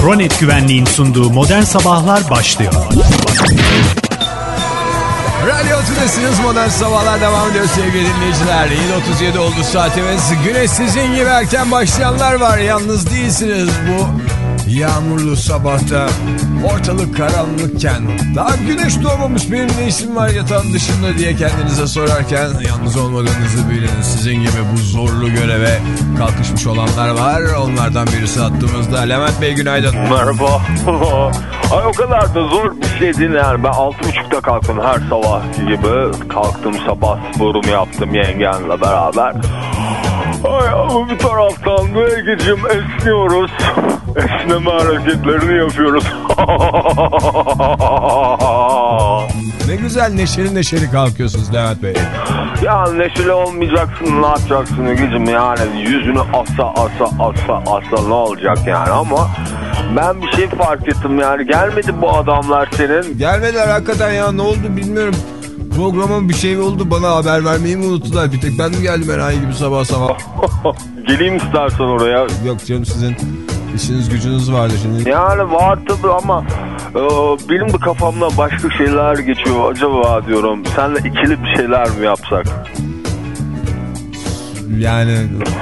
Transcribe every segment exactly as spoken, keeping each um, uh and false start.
Kronet Güvenliğin sunduğu Modern Sabahlar başlıyor. Radyo Tülesi'niz, Modern Sabahlar devam ediyor sevgili dinleyiciler. yedi otuz yedi oldu saatimiz. Güneş sizin gibi erken başlayanlar var. Yalnız değilsiniz bu yağmurlu sabahta. Ortalık karanlıkken daha güneş doğmamış, benim ne işim var yatağın dışında diye kendinize sorarken yalnız olmadığınızı bilin. Sizin gibi bu zorlu göreve kalkışmış olanlar var. Onlardan birisi attığımızda. Levent Bey günaydın. Merhaba. Ay o kadar da zor bir şey değil yani. Ben altı buçukta kalktım her sabah gibi. Kalktım, sabah sporumu yaptım yengenle beraber. Ay ama bir taraftan da Egeciğim esniyoruz. Esneme hareketlerini yapıyoruz. Ne güzel neşeli neşeli kalkıyorsunuz Levent Bey. Ya neşeli olmayacaksın, ne yapacaksın Egeciğim yani. Yüzünü asa asa asa asa ne olacak yani ama... Ben bir şey fark ettim yani, gelmedi bu adamlar senin. Gelmediler hakikaten ya, ne oldu bilmiyorum. Programın bir şey oldu, bana haber vermeyi mi unuttular? Bir tek ben mi geldim enayi gibi sabah sabah? Geleyim istersen oraya. Yok canım, sizin işiniz gücünüz vardı şimdi. Yani var tabii ama e, benim de kafamda başka şeyler geçiyor. Acaba diyorum senle ikili bir şeyler mi yapsak? Yani...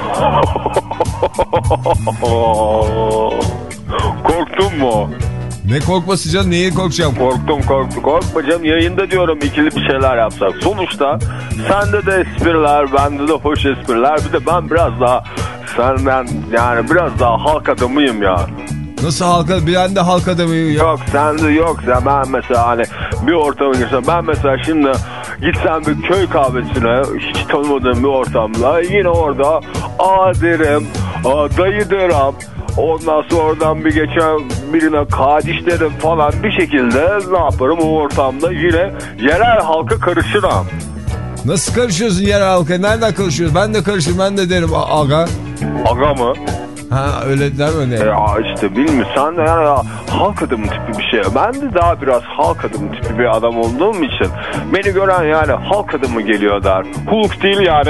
Korktun mu? Ne korkması canım, neyi korkacağım? Korktum korktum. Korkma canım, yayında diyorum ikili bir şeyler yapsak. Sonuçta sende de espriler, bende de hoş espriler. Bir de ben biraz daha senden yani biraz daha halk adamıyım ya. Nasıl halka? Ben de halk adamıyım ya. Yok sende yok. Sen, ben mesela hani bir ortama girsem, ben mesela şimdi gitsem bir köy kahvesine hiç tanımadığım bir ortamda yine orada aa derim, aa dayı derim. Ondan sonra oradan bir geçen birine kardeş derim falan, bir şekilde ne yaparım o ortamda yine yerel halka karışırım. Nasıl karışıyorsun yerel halka? Nereden karışıyorsun? Ben de karışırım, ben de derim aga. Aga mı? Ha öyle der mi? Ya işte bilmiyorum, sen de yani ya, halk adamı tipi bir şey. Ben de daha biraz halk adamı tipi bir adam olduğum için beni gören yani halk adamı geliyor der. Hulk değil yani.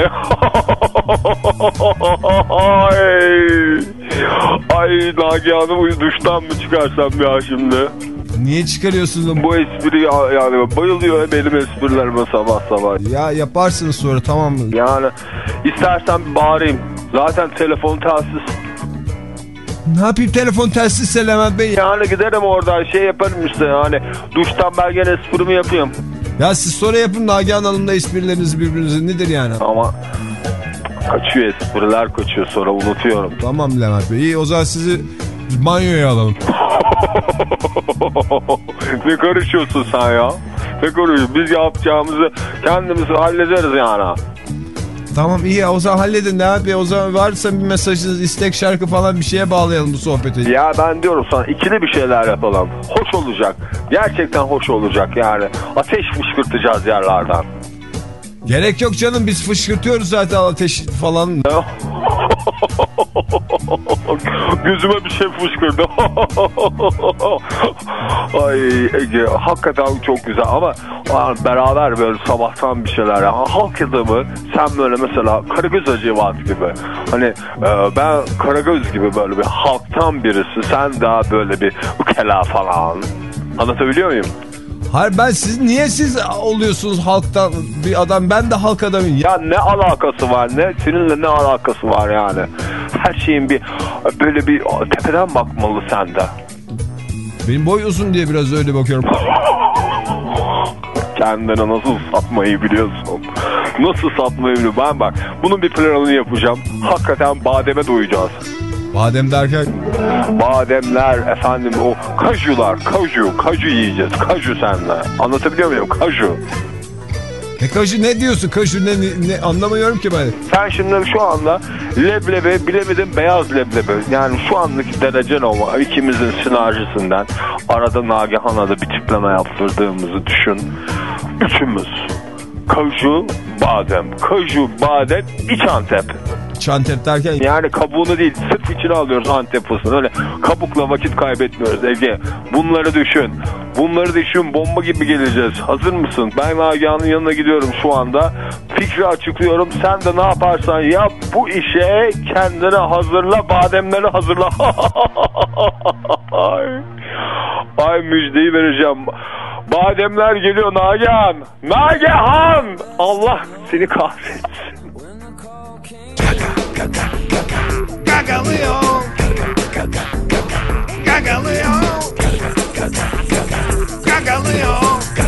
Ay, ay Nagihan'ı duştan mı çıkarsam ya şimdi? Niye çıkarıyorsun? Bu espri ya, yani bayılıyor benim esprilerime sabah sabah. Ya yaparsınız sonra, tamam mı? Yani istersen bir bağırayım. Zaten telefon telsiz. Ne yapayım telefon telsizse Levent Bey? Yani giderim oradan şey yaparım işte yani. Duştan ben gene esprimi yapayım. Ya siz sonra yapın, Nagihan Hanım'la esprileriniz birbirinize nedir yani? Ama kaçıyor, espriler kaçıyor, sonra unutuyorum. Tamam Levent Bey, iyi o zaman sizi banyoya alalım. Ne karışıyorsun sen ya? Ne karışıyorsun? Biz yapacağımızı kendimiz hallederiz yani. Tamam iyi, o zaman halledin Levent Bey. O zaman varsa bir mesajınız, istek, şarkı falan bir şeye bağlayalım bu sohbeti. Ya ben diyorum sana ikili bir şeyler yapalım. Hoş olacak. Gerçekten hoş olacak yani. Ateş fışkırtacağız yerlerden. Gerek yok canım, biz fışkırtıyoruz zaten ateş falan. Gözüme bir şey fışkırdı. Ay Ege, hakikaten çok güzel ama beraber böyle sabahtan bir şeyler ya. Halk adamı sen böyle mesela Karagöz Hacivat gibi. Hani ben Karagöz gibi böyle bir halktan birisi, sen daha böyle bir ukela falan. Anlatabiliyor muyum? Hayır, ben siz niye siz oluyorsunuz halktan bir adam, ben de halk adamıyım. Ya ne alakası var, ne seninle ne alakası var yani? Her şeyin bir böyle bir tepeden bakmalı sende. Benim boy uzun diye biraz öyle bakıyorum. Kendine nasıl satmayı biliyorsun? Nasıl satmayı biliyorsun? Ben bak bunun bir planını yapacağım. Hakikaten bademe doyacağız. Badem derken? Bademler efendim, o kajular, kaju, kaju yiyeceğiz. Kaju senle. Anlatabiliyor muyum? Kaju. Ne kaju, ne diyorsun? Kaju ne, ne, ne anlamıyorum ki ben. Sen şimdi şu anda leblebi, bilemedim beyaz leblebi. Yani şu andaki derecen o, ikimizin sinerjisinden arada Nagihan'a da bir tipleme yaptırdığımızı düşün. Üçümüz. Kaju, badem. Kaju, badem, İç Antep. İç Antep derken? Yani kabuğunu değil, sırf içine alıyoruz Antep fıstığını. Öyle kabukla vakit kaybetmiyoruz Ege. Bunları düşün. Bunları düşün, bomba gibi geleceğiz. Hazır mısın? Ben Nagihan'ın yanına gidiyorum şu anda. Fikri açıklıyorum. Sen de ne yaparsan yap, bu işe kendini hazırla, bademleri hazırla. Ay. Ay müjdeyi vereceğim. Bademler geliyor Nagihan. Nagihan. Allah seni kahretsin. Gagalıyor. Gagalıyor. Gagalıyor.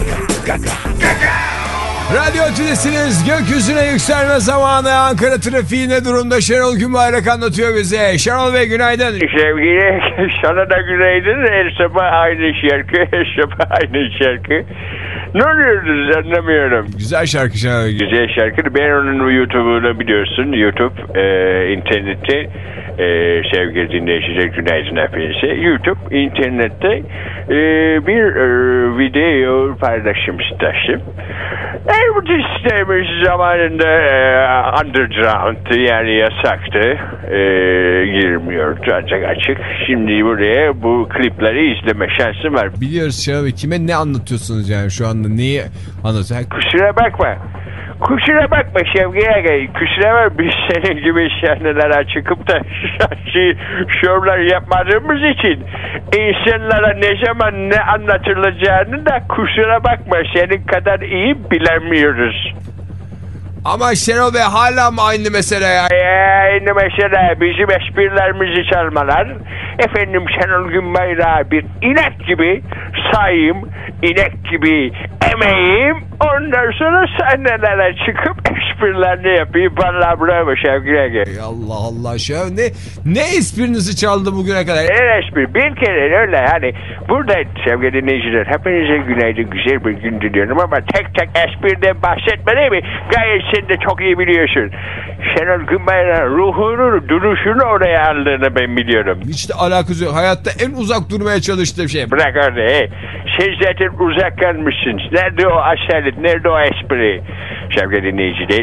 Radyo Tülesi'niz gökyüzüne yükselme zamanı. Ankara trafiği ne durumda? Şenol Günbayrak anlatıyor bize. Şenol Bey günaydın. Sevgili sana da günaydın. Her sabah aynı şarkı. Her sabah aynı şarkı. Ne oluyoruz anlamıyorum. Güzel şarkı Şenol Bey. Güzel şarkı. Ben onun YouTube'unu biliyorsun. YouTube e, internette e, sevgili dinleyiciler günaydın hepinize. YouTube internette e, bir e, video paylaşmıştım. Elbette sistemimiz zamanında e, underground yani yasaktı. E, girmiyordu ancak açık. Şimdi buraya bu klipleri izleme şansım var. Biliyoruz Şenol Bey. Kime ne anlatıyorsunuz yani şu anda? Neyi anlatıyorsunuz? Kusura bakma. Kusura bakma Şevki Agay. Kusura bakma biz senin gibi sahnelere çıkıp da şahsi şovlar yapmadığımız için insanlara ne zaman ne anlatılacağını da kusura bakma senin kadar iyi bilemiyoruz. Ama Şenol Bey hala mı aynı mesele ya? Ee, aynı mesele bizim esprilerimizi çalmalar. Efendim Şenol Günbayrak'ı bir inek gibi sayayım, inek gibi emeğim. Ondan sonra sahnelere çıkıp esprilerini yapayım. Vallahi bravo Şevki Ege. Allah Allah Şenol ne ne esprinizi çaldı bugüne kadar? En espri bir kere öyle yani burada sevgili dinleyiciler hepinize günaydın güzel bir gün diliyorum ama tek tek espriden bahsetmeli mi? Gayet sen de çok iyi biliyorsun. Şenol Günbayrak'ın ruhunu, duruşunu oraya aldığını ben biliyorum. Hiç de alakası yok. Hayatta en uzak durmaya çalıştığım şey. Bırak orada he. Sen zaten uzak kalmışsın. Nerede o aşağılık, nerede o espri? Sevgili dinleyiciler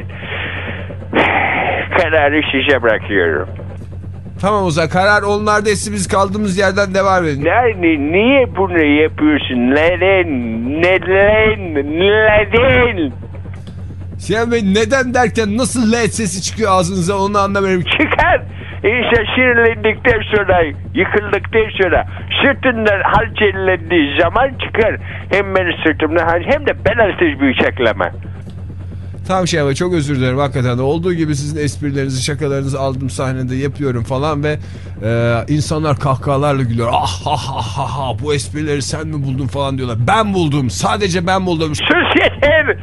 kararı size bırakıyorum. Tamam o zaman karar onlardaysa biz kaldığımız yerden devam edelim. Yani niye bunu yapıyorsun? Neden? Neden? Neden? Şenol Bey neden derken nasıl L sesi çıkıyor ağzınıza onu anlamıyorum. Çıkar. İnsan sinirlendikten sonra, yıkıldıktan sonra sırtından halçelendiği zaman çıkar. Hem benim sırtımdan hem de belalsiz bir çekleme. Tamam Şenol Bey çok özür dilerim hakikaten de olduğu gibi sizin esprilerinizi şakalarınızı aldım sahnede yapıyorum falan ve e, insanlar kahkahalarla gülüyor. Ah ha ha ha ha bu esprileri sen mi buldun falan diyorlar. Ben buldum sadece ben buldum. Sus yeter.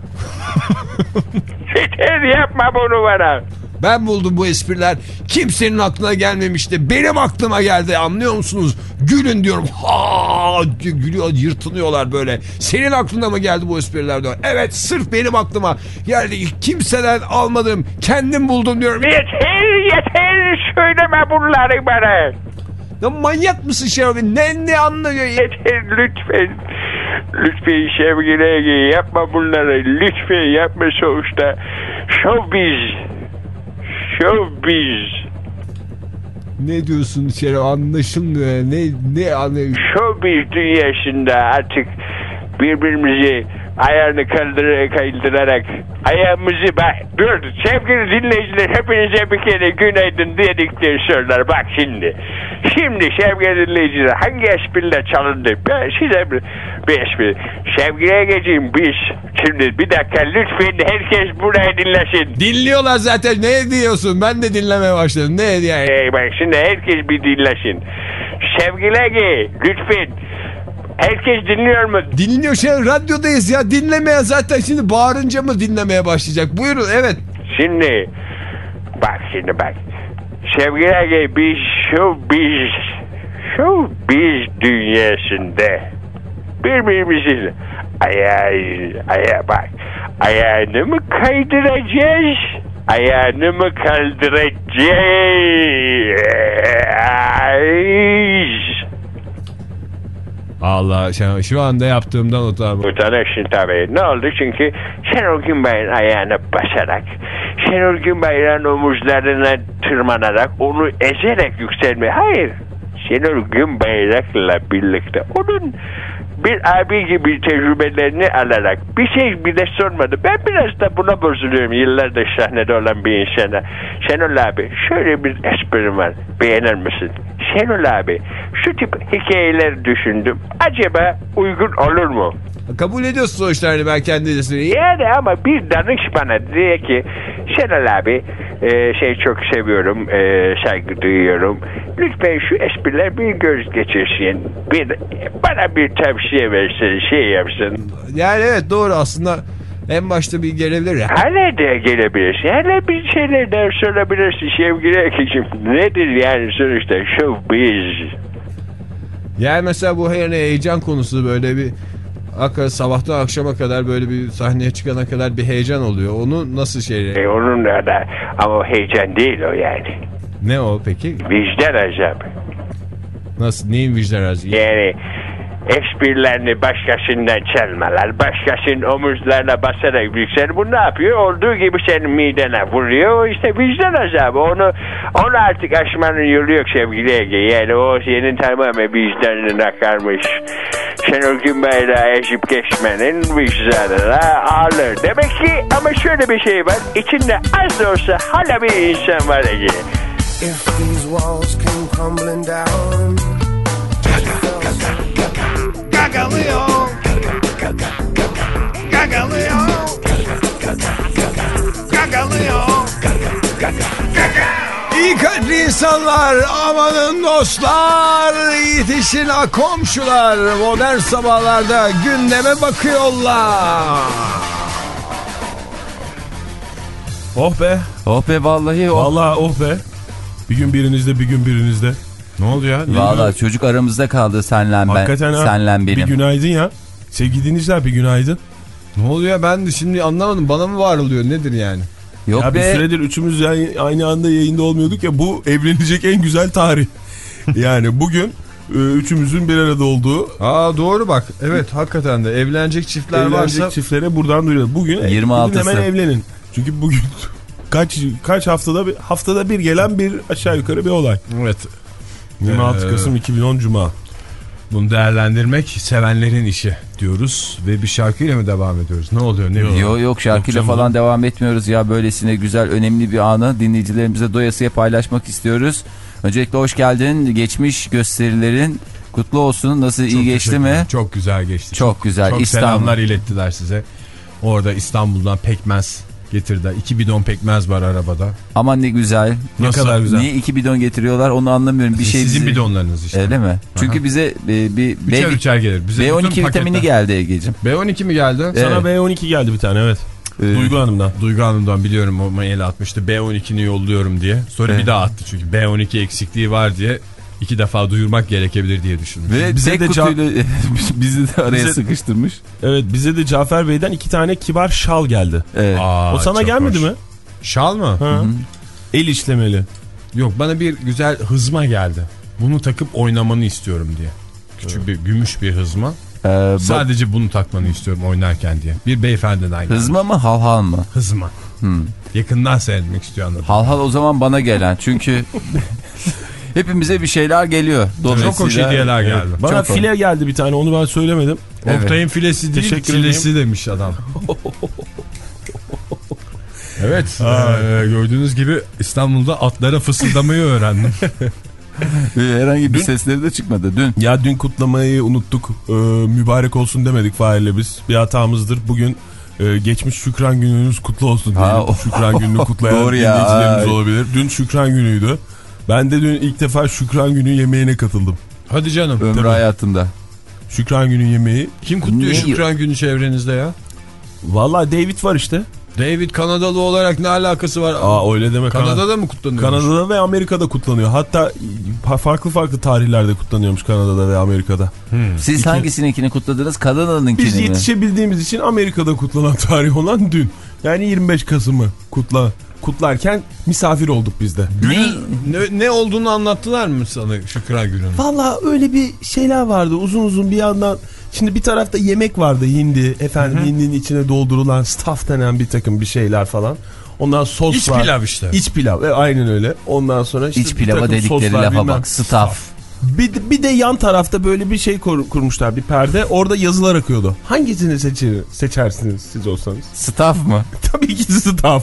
Yeter yapma bunu bana. Ben buldum bu espriler. Kimsenin aklına gelmemişti. Benim aklıma geldi anlıyor musunuz? Gülün diyorum. Ha gülüyor yırtınıyorlar böyle. Senin aklına mı geldi bu espriler diyor. Evet sırf benim aklıma geldi. Kimseden almadım. Kendim buldum diyorum. Yeter yeter söyleme bunları bana. Ya manyak mısın Şenol Bey? Ne ne anlıyor? Yeter lütfen. Lütfen sevgili Ege yapma bunları. Lütfen yapma sonuçta. Showbiz. Showbiz. Ne diyorsun Şenol? Anlaşılmıyor. Ne ne anlıyor? Showbiz dünyasında artık birbirimizi ayağını kaldırarak, kaldırarak ayağımızı bak. Dur sevgili dinleyiciler hepinize bir kere günaydın dedikleri sorular. Bak şimdi. Şimdi sevgili dinleyiciler hangi espriler çalındı? Ben size bir, bir espri. Sevgili Ege'ciğim biz şimdi bir dakika lütfen herkes burayı dinlesin. Dinliyorlar zaten. Ne diyorsun? Ben de dinlemeye başladım. Ne yani? Ee, bak şimdi herkes bir dinlesin. Sevgili Ege lütfen. Herkes dinliyor mu? Dinliyor şey radyodayız ya dinlemeye zaten şimdi bağırınca mı dinlemeye başlayacak? Buyurun evet. Şimdi bak şimdi bak. Sevgili Ege biz showbiz showbiz dünyasında birbirimizin ayağı, ayağı bak ayağını mı kaydıracağız? Ayağını mı kaldıracağız? Allah şu, şu anda yaptığımdan utanma. Utanırsın tabii. Ne oldu? Çünkü Şenol Günbayrak'ın ayağına basarak, Şenol Günbayrak'ın omuzlarına tırmanarak, onu ezerek yükselme. Hayır. Şenol Günbayrak'la birlikte onun bir abi gibi tecrübelerini alarak bir şey bile sormadı. Ben biraz da buna bozuluyorum yıllardır sahnede olan bir insana. Şenol abi şöyle bir esprim var. Beğenir misin? Şenol abi, şu tip hikayeleri düşündüm. Acaba uygun olur mu? Kabul ediyorsun sonuçta, hani ben kendi de söyleyeyim. Yani ama bir danış bana, diye ki Şenol abi, e, şey çok seviyorum, e, saygı duyuyorum. Lütfen şu espriler bir göz geçirsin. Bir, bana bir tavsiye versin, şey yapsın. Yani evet, doğru aslında. En başta bir gelebilir ya. Hala da gelebilirsin. Hala bir şeyler der sorabilirsin sevgili Ekicim. Nedir yani sonuçta showbiz. Yani mesela bu yani heyecan konusu, böyle bir hakikaten sabahtan akşama kadar böyle bir sahneye çıkana kadar bir heyecan oluyor. Onu nasıl şey? E onun da ama heyecan değil o yani. Ne o peki? Vicdan azabı. Nasıl? Neyin vicdan azabı? Yani esprilerini başkasından çalmalar, başkasının omuzlarına basarak yükselir. Bu ne yapıyor? Olduğu gibi senin midene vuruyor. İşte vicdan azabı. Onu onu artık aşmanın yolu yok sevgili Ege. Yani o senin tamamen vicdanına akarmış. Şenol Günbayrak'ı ezip geçmenin vicdanına ağır. Demek ki ama şöyle bir şey var. İçinde az da olsa hala bir insan var Ege. If these walls came crumbling down. Gagalıyor. Gagalıyor. Gagalıyor. İyi kalpli insanlar, amanın dostlar, yetişin komşular, modern sabahlarda gündeme bakıyorlar. Oh be. Oh be vallahi oh. Vallahi oh be. Bir gün birinizde, bir gün birinizde. Ne oldu ya? Vallahi çocuk aramızda kaldı, senle ben. Hakikaten ha. Senle benim. Bir günaydın ya. Sevgili dinleyiciler, bir günaydın. Ne oluyor, ben de şimdi anlamadım. Bana mı var oluyor, nedir yani? Yok ya be. Bir süredir üçümüz yani aynı anda yayında olmuyorduk ya, bu evlenecek en güzel tarih. Yani bugün e, üçümüzün bir arada olduğu. Aa doğru bak. Evet hakikaten de evlenecek çiftler evlenecek varsa. çiftlere buradan duyuyoruz. Bugün, yirmi altısı. bugün hemen evlenin. Çünkü bugün kaç kaç haftada bir haftada bir gelen bir aşağı yukarı bir olay. Evet. yirmi altı Kasım iki bin on Cuma. Bunu değerlendirmek sevenlerin işi diyoruz ve bir şarkıyla mı devam ediyoruz? Ne oluyor? Ne oluyor? Yok yok şarkıyla yok falan devam etmiyoruz ya, böylesine güzel önemli bir anı dinleyicilerimize doyasıya paylaşmak istiyoruz. Öncelikle hoş geldin. Geçmiş gösterilerin kutlu olsun. Nasıl, çok iyi geçti mi? Çok güzel geçti. Çok güzel. Çok İstanbul. Selamlar ilettiler size. Orada İstanbul'dan pekmez getirdiler. İki bidon pekmez var arabada. Aman ne güzel. Ne Nasıl? kadar güzel. Niye iki bidon getiriyorlar onu anlamıyorum. Bir şey Sizin bize... bidonlarınız işte. Öyle mi? Aha. Çünkü bize e, bir üçer B... üçer gelir. Bize B on iki vitamini geldi Ege'cim. B on iki mi geldi? Evet. Sana B on iki geldi bir tane, evet. Ee, Duygu Hanım'dan. Duygu Hanım'dan biliyorum, o mail atmıştı. B on ikini yolluyorum diye. Sonra evet. Bir daha attı çünkü B on iki eksikliği var diye. İki defa duyurmak gerekebilir diye düşünmüş. Ve bize de kutuyla bizi de araya bize, sıkıştırmış. Evet, bize de Cafer Bey'den iki tane kibar şal geldi. Evet. Aa, o sana gelmedi hoş. mi? Şal mı? Hı -hı. El işlemeli. Yok, bana bir güzel hızma geldi. Bunu takıp oynamanı istiyorum diye. Küçük evet. bir gümüş bir hızma. Ee, Sadece bak... bunu takmanı istiyorum oynarken diye. Bir beyefendiden geldi. Hızma mı, hal hal mı? Hızma. Hmm. Yakından seyretmek istiyor anladım. Hal hal o zaman bana gelen. Çünkü hepimize bir şeyler geliyor. Çok hoş hediyeler geldi. Evet. Bana çok file hoş. geldi bir tane, onu ben söylemedim. Evet. Oktay'ın filesi değil, filesi demiş adam. Evet, e, gördüğünüz gibi İstanbul'da atlara fısıldamayı öğrendim. Herhangi bir dün, sesleri de çıkmadı dün. Ya dün kutlamayı unuttuk. Ee, mübarek olsun demedik Fahir'le biz. Bir hatamızdır. Bugün e, geçmiş Şükran gününüz kutlu olsun diyelim. Şükran gününü kutlayan dinleyicilerimiz olabilir. Dün Şükran günüydü. Ben de dün ilk defa Şükran günü yemeğine katıldım. Hadi canım. Ömrü hayatımda. Şükran günü yemeği. Kim kutluyor Niye? Şükran günü çevrenizde ya? Vallahi David var işte. David Kanadalı olarak ne alakası var? Aa öyle deme. Kanada'da mı kutlanıyor? Kanada'da ve Amerika'da kutlanıyor. Hatta farklı farklı tarihlerde kutlanıyormuş Kanada'da ve Amerika'da. Hmm. Siz İki... hangisininkini kutladınız? Kanada'nınkini mi? Biz yetişebildiğimiz için Amerika'da kutlanan tarih olan dün. Yani yirmi beş Kasım'ı kutla kutlarken misafir olduk biz de. Ne? ne ne olduğunu anlattılar mı sana Şükran gününün? Valla öyle bir şeyler vardı uzun uzun bir yandan. Şimdi bir tarafta yemek vardı, hindi, efendim Hı -hı. hindinin içine doldurulan staff denen bir takım bir şeyler falan. Ondan sos İç var. İç pilav işte. İç pilav, e, aynen öyle. Ondan sonra işte İç pilava dedikleri lafa bilmem. Bak, staff. Bir, bir de yan tarafta böyle bir şey kur, kurmuşlar, bir perde. Orada yazılar akıyordu. Hangisini seçer, seçersiniz siz olsanız? Staff mı? Tabii ki staff.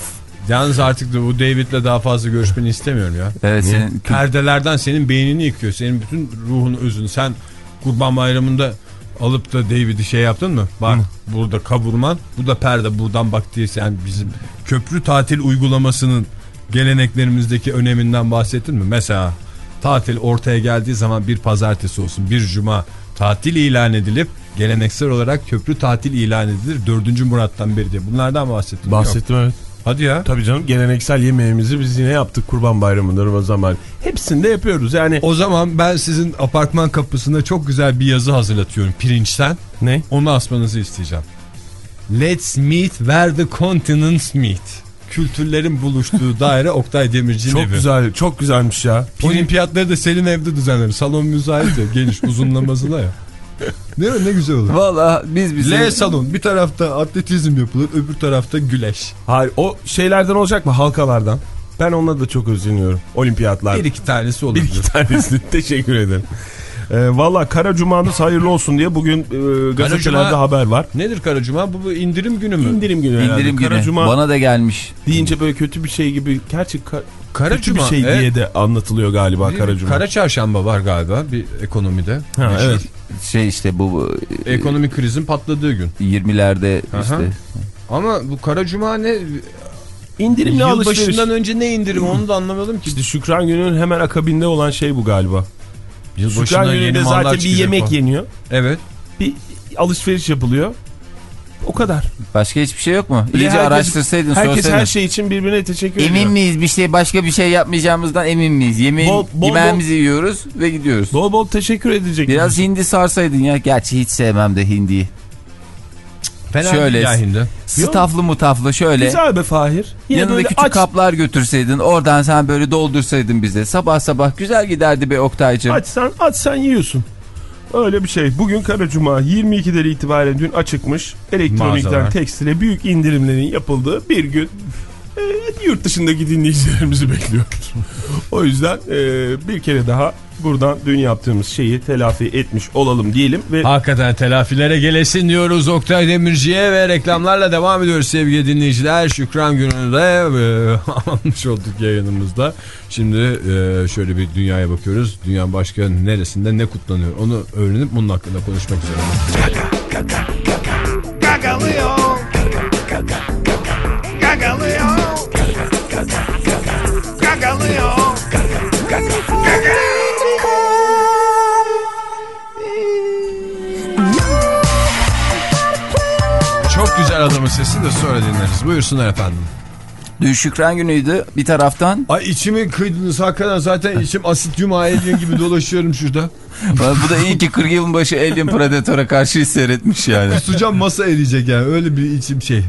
Yalnız artık da bu David'le daha fazla görüşmeni istemiyorum ya. Evet, senin... Perdelerden senin beynini yıkıyor. Senin bütün ruhunu, özünü. Sen Kurban Bayramı'nda alıp da David'i şey yaptın mı? Bak Hı. burada kavurman, bu da perde, buradan bak diye sen bizim köprü tatil uygulamasının geleneklerimizdeki öneminden bahsettin mi? Mesela tatil ortaya geldiği zaman bir pazartesi olsun, bir cuma tatil ilan edilip geleneksel olarak köprü tatil ilan edilir. dördüncü Murat'tan beri diye. Bunlardan bahsettin. Bahsettim Yok. evet. Hadi ya. Tabii canım, geleneksel yemeğimizi biz yine yaptık Kurban Bayramı'nda, Ramazan Bayramı. Hepsini de yapıyoruz yani. O zaman ben sizin apartman kapısında çok güzel bir yazı hazırlatıyorum pirinçten. Ne? Onu asmanızı isteyeceğim. Let's meet where the continents meet. Kültürlerin buluştuğu daire Oktay Demirci'nin çok evi. Çok güzel, çok güzelmiş ya. Olimpiyatları da Selin evde düzenler. Salon müsait ya, geniş uzunlamasına ya. Değil mi? Ne güzel olur. Valla biz bize... L salon. Bir tarafta atletizm yapılır, öbür tarafta güleş. Hayır, o şeylerden olacak mı? Halkalardan. Ben onları da çok özleniyorum. Olimpiyatlar. Bir iki tanesi olabilir. Bir iki tanesi. Teşekkür ederim. E, Valla Kara Cuma'nız hayırlı olsun diye bugün e, gazetelerde haber var. Nedir Kara Cuma? Bu, bu indirim günü mü? İndirim günü herhalde. İndirim günü. Kara Cuma bana da gelmiş. Deyince böyle kötü bir şey gibi. Gerçi ka Kara kötü Cuma, bir şey evet. diye de anlatılıyor galiba Kara Cuma. Kara Çarşamba var galiba bir ekonomide. Ha, evet. Şey işte bu, bu ekonomik krizin patladığı gün. yirmilerde Aha. işte. Ama bu Kara Cuma ne? İndirimli alışveriş. Yılbaşından önce ne indirim onu da anlamadım ki. İşte Şükran Günü'nün hemen akabinde olan şey bu galiba. Şükran Günü'nde zaten bir yemek falan yeniyor. Evet. Bir alışveriş yapılıyor. O kadar. Başka hiçbir şey yok mu? İyice herkes, araştırsaydın, herkes sorsaydın. her şey için birbirine teşekkür ediyor. Emin miyiz bir şey, başka bir şey yapmayacağımızdan emin miyiz? Yemeğin, bol, bol, yemeğimizi bol, yiyoruz ve gidiyoruz. Bol bol teşekkür edecek. Biraz misin? Hindi sarsaydın ya. Gerçi hiç sevmem de hindiyi. Fena şöyle ya hindi. Staflı mutaflı şöyle. Güzel be Fahir. Yine yanında küçük aç kaplar götürseydin, oradan sen böyle doldursaydın bize. Sabah sabah güzel giderdi be Oktay'cığım. Açsan açsan yiyorsun. Öyle bir şey. Bugün Kara Cuma yirmi ikiden itibaren dün açıkmış. Elektronikten Mağazalar. Tekstile büyük indirimlerin yapıldığı bir gün. E, yurt dışındaki dinleyicilerimizi bekliyoruz. O yüzden e, bir kere daha buradan dün yaptığımız şeyi telafi etmiş olalım diyelim. Ve hakikaten telafilere gelesin diyoruz Oktay Demirci'ye ve reklamlarla devam ediyoruz sevgili dinleyiciler. Şükran Günü'nde e, almış olduk yayınımızda. Şimdi e, şöyle bir dünyaya bakıyoruz. Dünyanın başka neresinde ne kutlanıyor onu öğrenip bunun hakkında konuşmak üzere. Gagalıyor. Gagalıyor. Gagalıyor. Çok güzel adamın sesini de sonra dinleriz. Buyursunlar efendim. Dün Şükran Günü'ydü bir taraftan. Ay içimi kıydınız hakikaten, zaten içim asit cuma alien gibi dolaşıyorum şurada. Bu da iyi ki kırk yılın başı Alien Predator'a karşı seyretmiş yani. Kusacağım, masa eriyecek yani, öyle bir içim şey.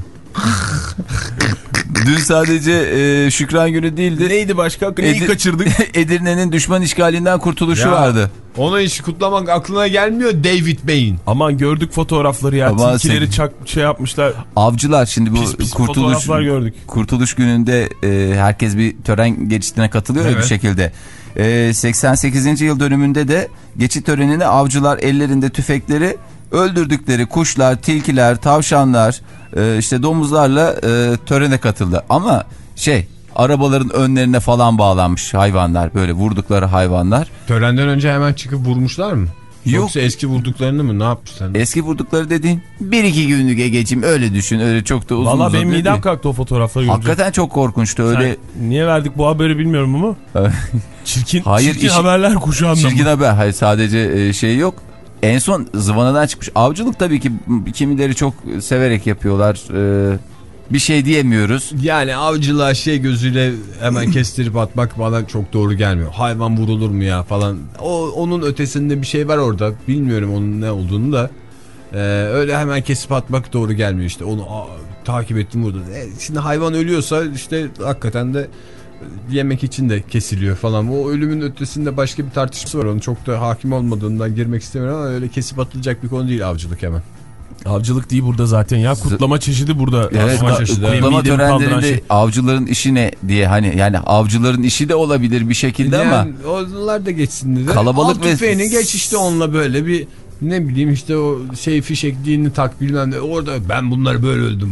Dün sadece e, Şükran Günü değildi. Neydi başka? Neyi Edir kaçırdık? Edirne'nin düşman işgalinden kurtuluşu ya, vardı. Onu hiç kutlamak aklına gelmiyor David Bey'in. Aman gördük fotoğrafları ya. Tilkileri çak şey yapmışlar. Avcılar şimdi bu pis, pis kurtuluş gördük. Kurtuluş Günü'nde e, herkes bir tören geçitine katılıyor evet. ya bir şekilde. E, seksen sekizinci yıl dönümünde de geçit törenine avcılar ellerinde tüfekleri öldürdükleri kuşlar, tilkiler, tavşanlar, e, işte domuzlarla e, törene katıldı. Ama şey, arabaların önlerine falan bağlanmış hayvanlar, böyle vurdukları hayvanlar. Törenden önce hemen çıkıp vurmuşlar mı? Yok. Yoksa eski vurduklarını mı, ne yapmışlar? Eski vurdukları dediğin bir iki günlük Egeciğim, öyle düşün, öyle çok da uzun. Valla uzun benim midem kalktı o fotoğrafları görünce. Hakikaten çok korkunçtu öyle. Sen niye verdik bu haberi bilmiyorum ama. çirkin Hayır, çirkin iş, haberler kuşağında Çirkin mı? haber, hayır sadece şey yok. En son zıvanadan çıkmış. Avcılık tabii ki kimileri çok severek yapıyorlar. Ee, bir şey diyemiyoruz. Yani avcılığa şey gözüyle hemen kestirip atmak bana çok doğru gelmiyor. Hayvan vurulur mu ya falan. O onun ötesinde bir şey var orada. Bilmiyorum onun ne olduğunu da. Ee, öyle hemen kesip atmak doğru gelmiyor işte. Onu aa, takip ettim burada. E, şimdi hayvan ölüyorsa işte hakikaten de yemek için de kesiliyor falan. O ölümün ötesinde başka bir tartışması var. Onun çok da hakim olmadığından girmek istemiyorum ama öyle kesip atılacak bir konu değil avcılık hemen. Avcılık değil burada zaten ya. Kutlama çeşidi burada. Evet, kutlama, çeşidi. Kutlama törenlerinde şey. Avcıların işi ne diye, hani yani avcıların işi de olabilir bir şekilde yani, ama. Onlar da geçsin dedi. Kalabalık Alt tüfeğini ve... geç işte onunla böyle bir ne bileyim işte o şey fişekliğini tak bilmem ne. Orada ben bunları böyle öldüm bunu.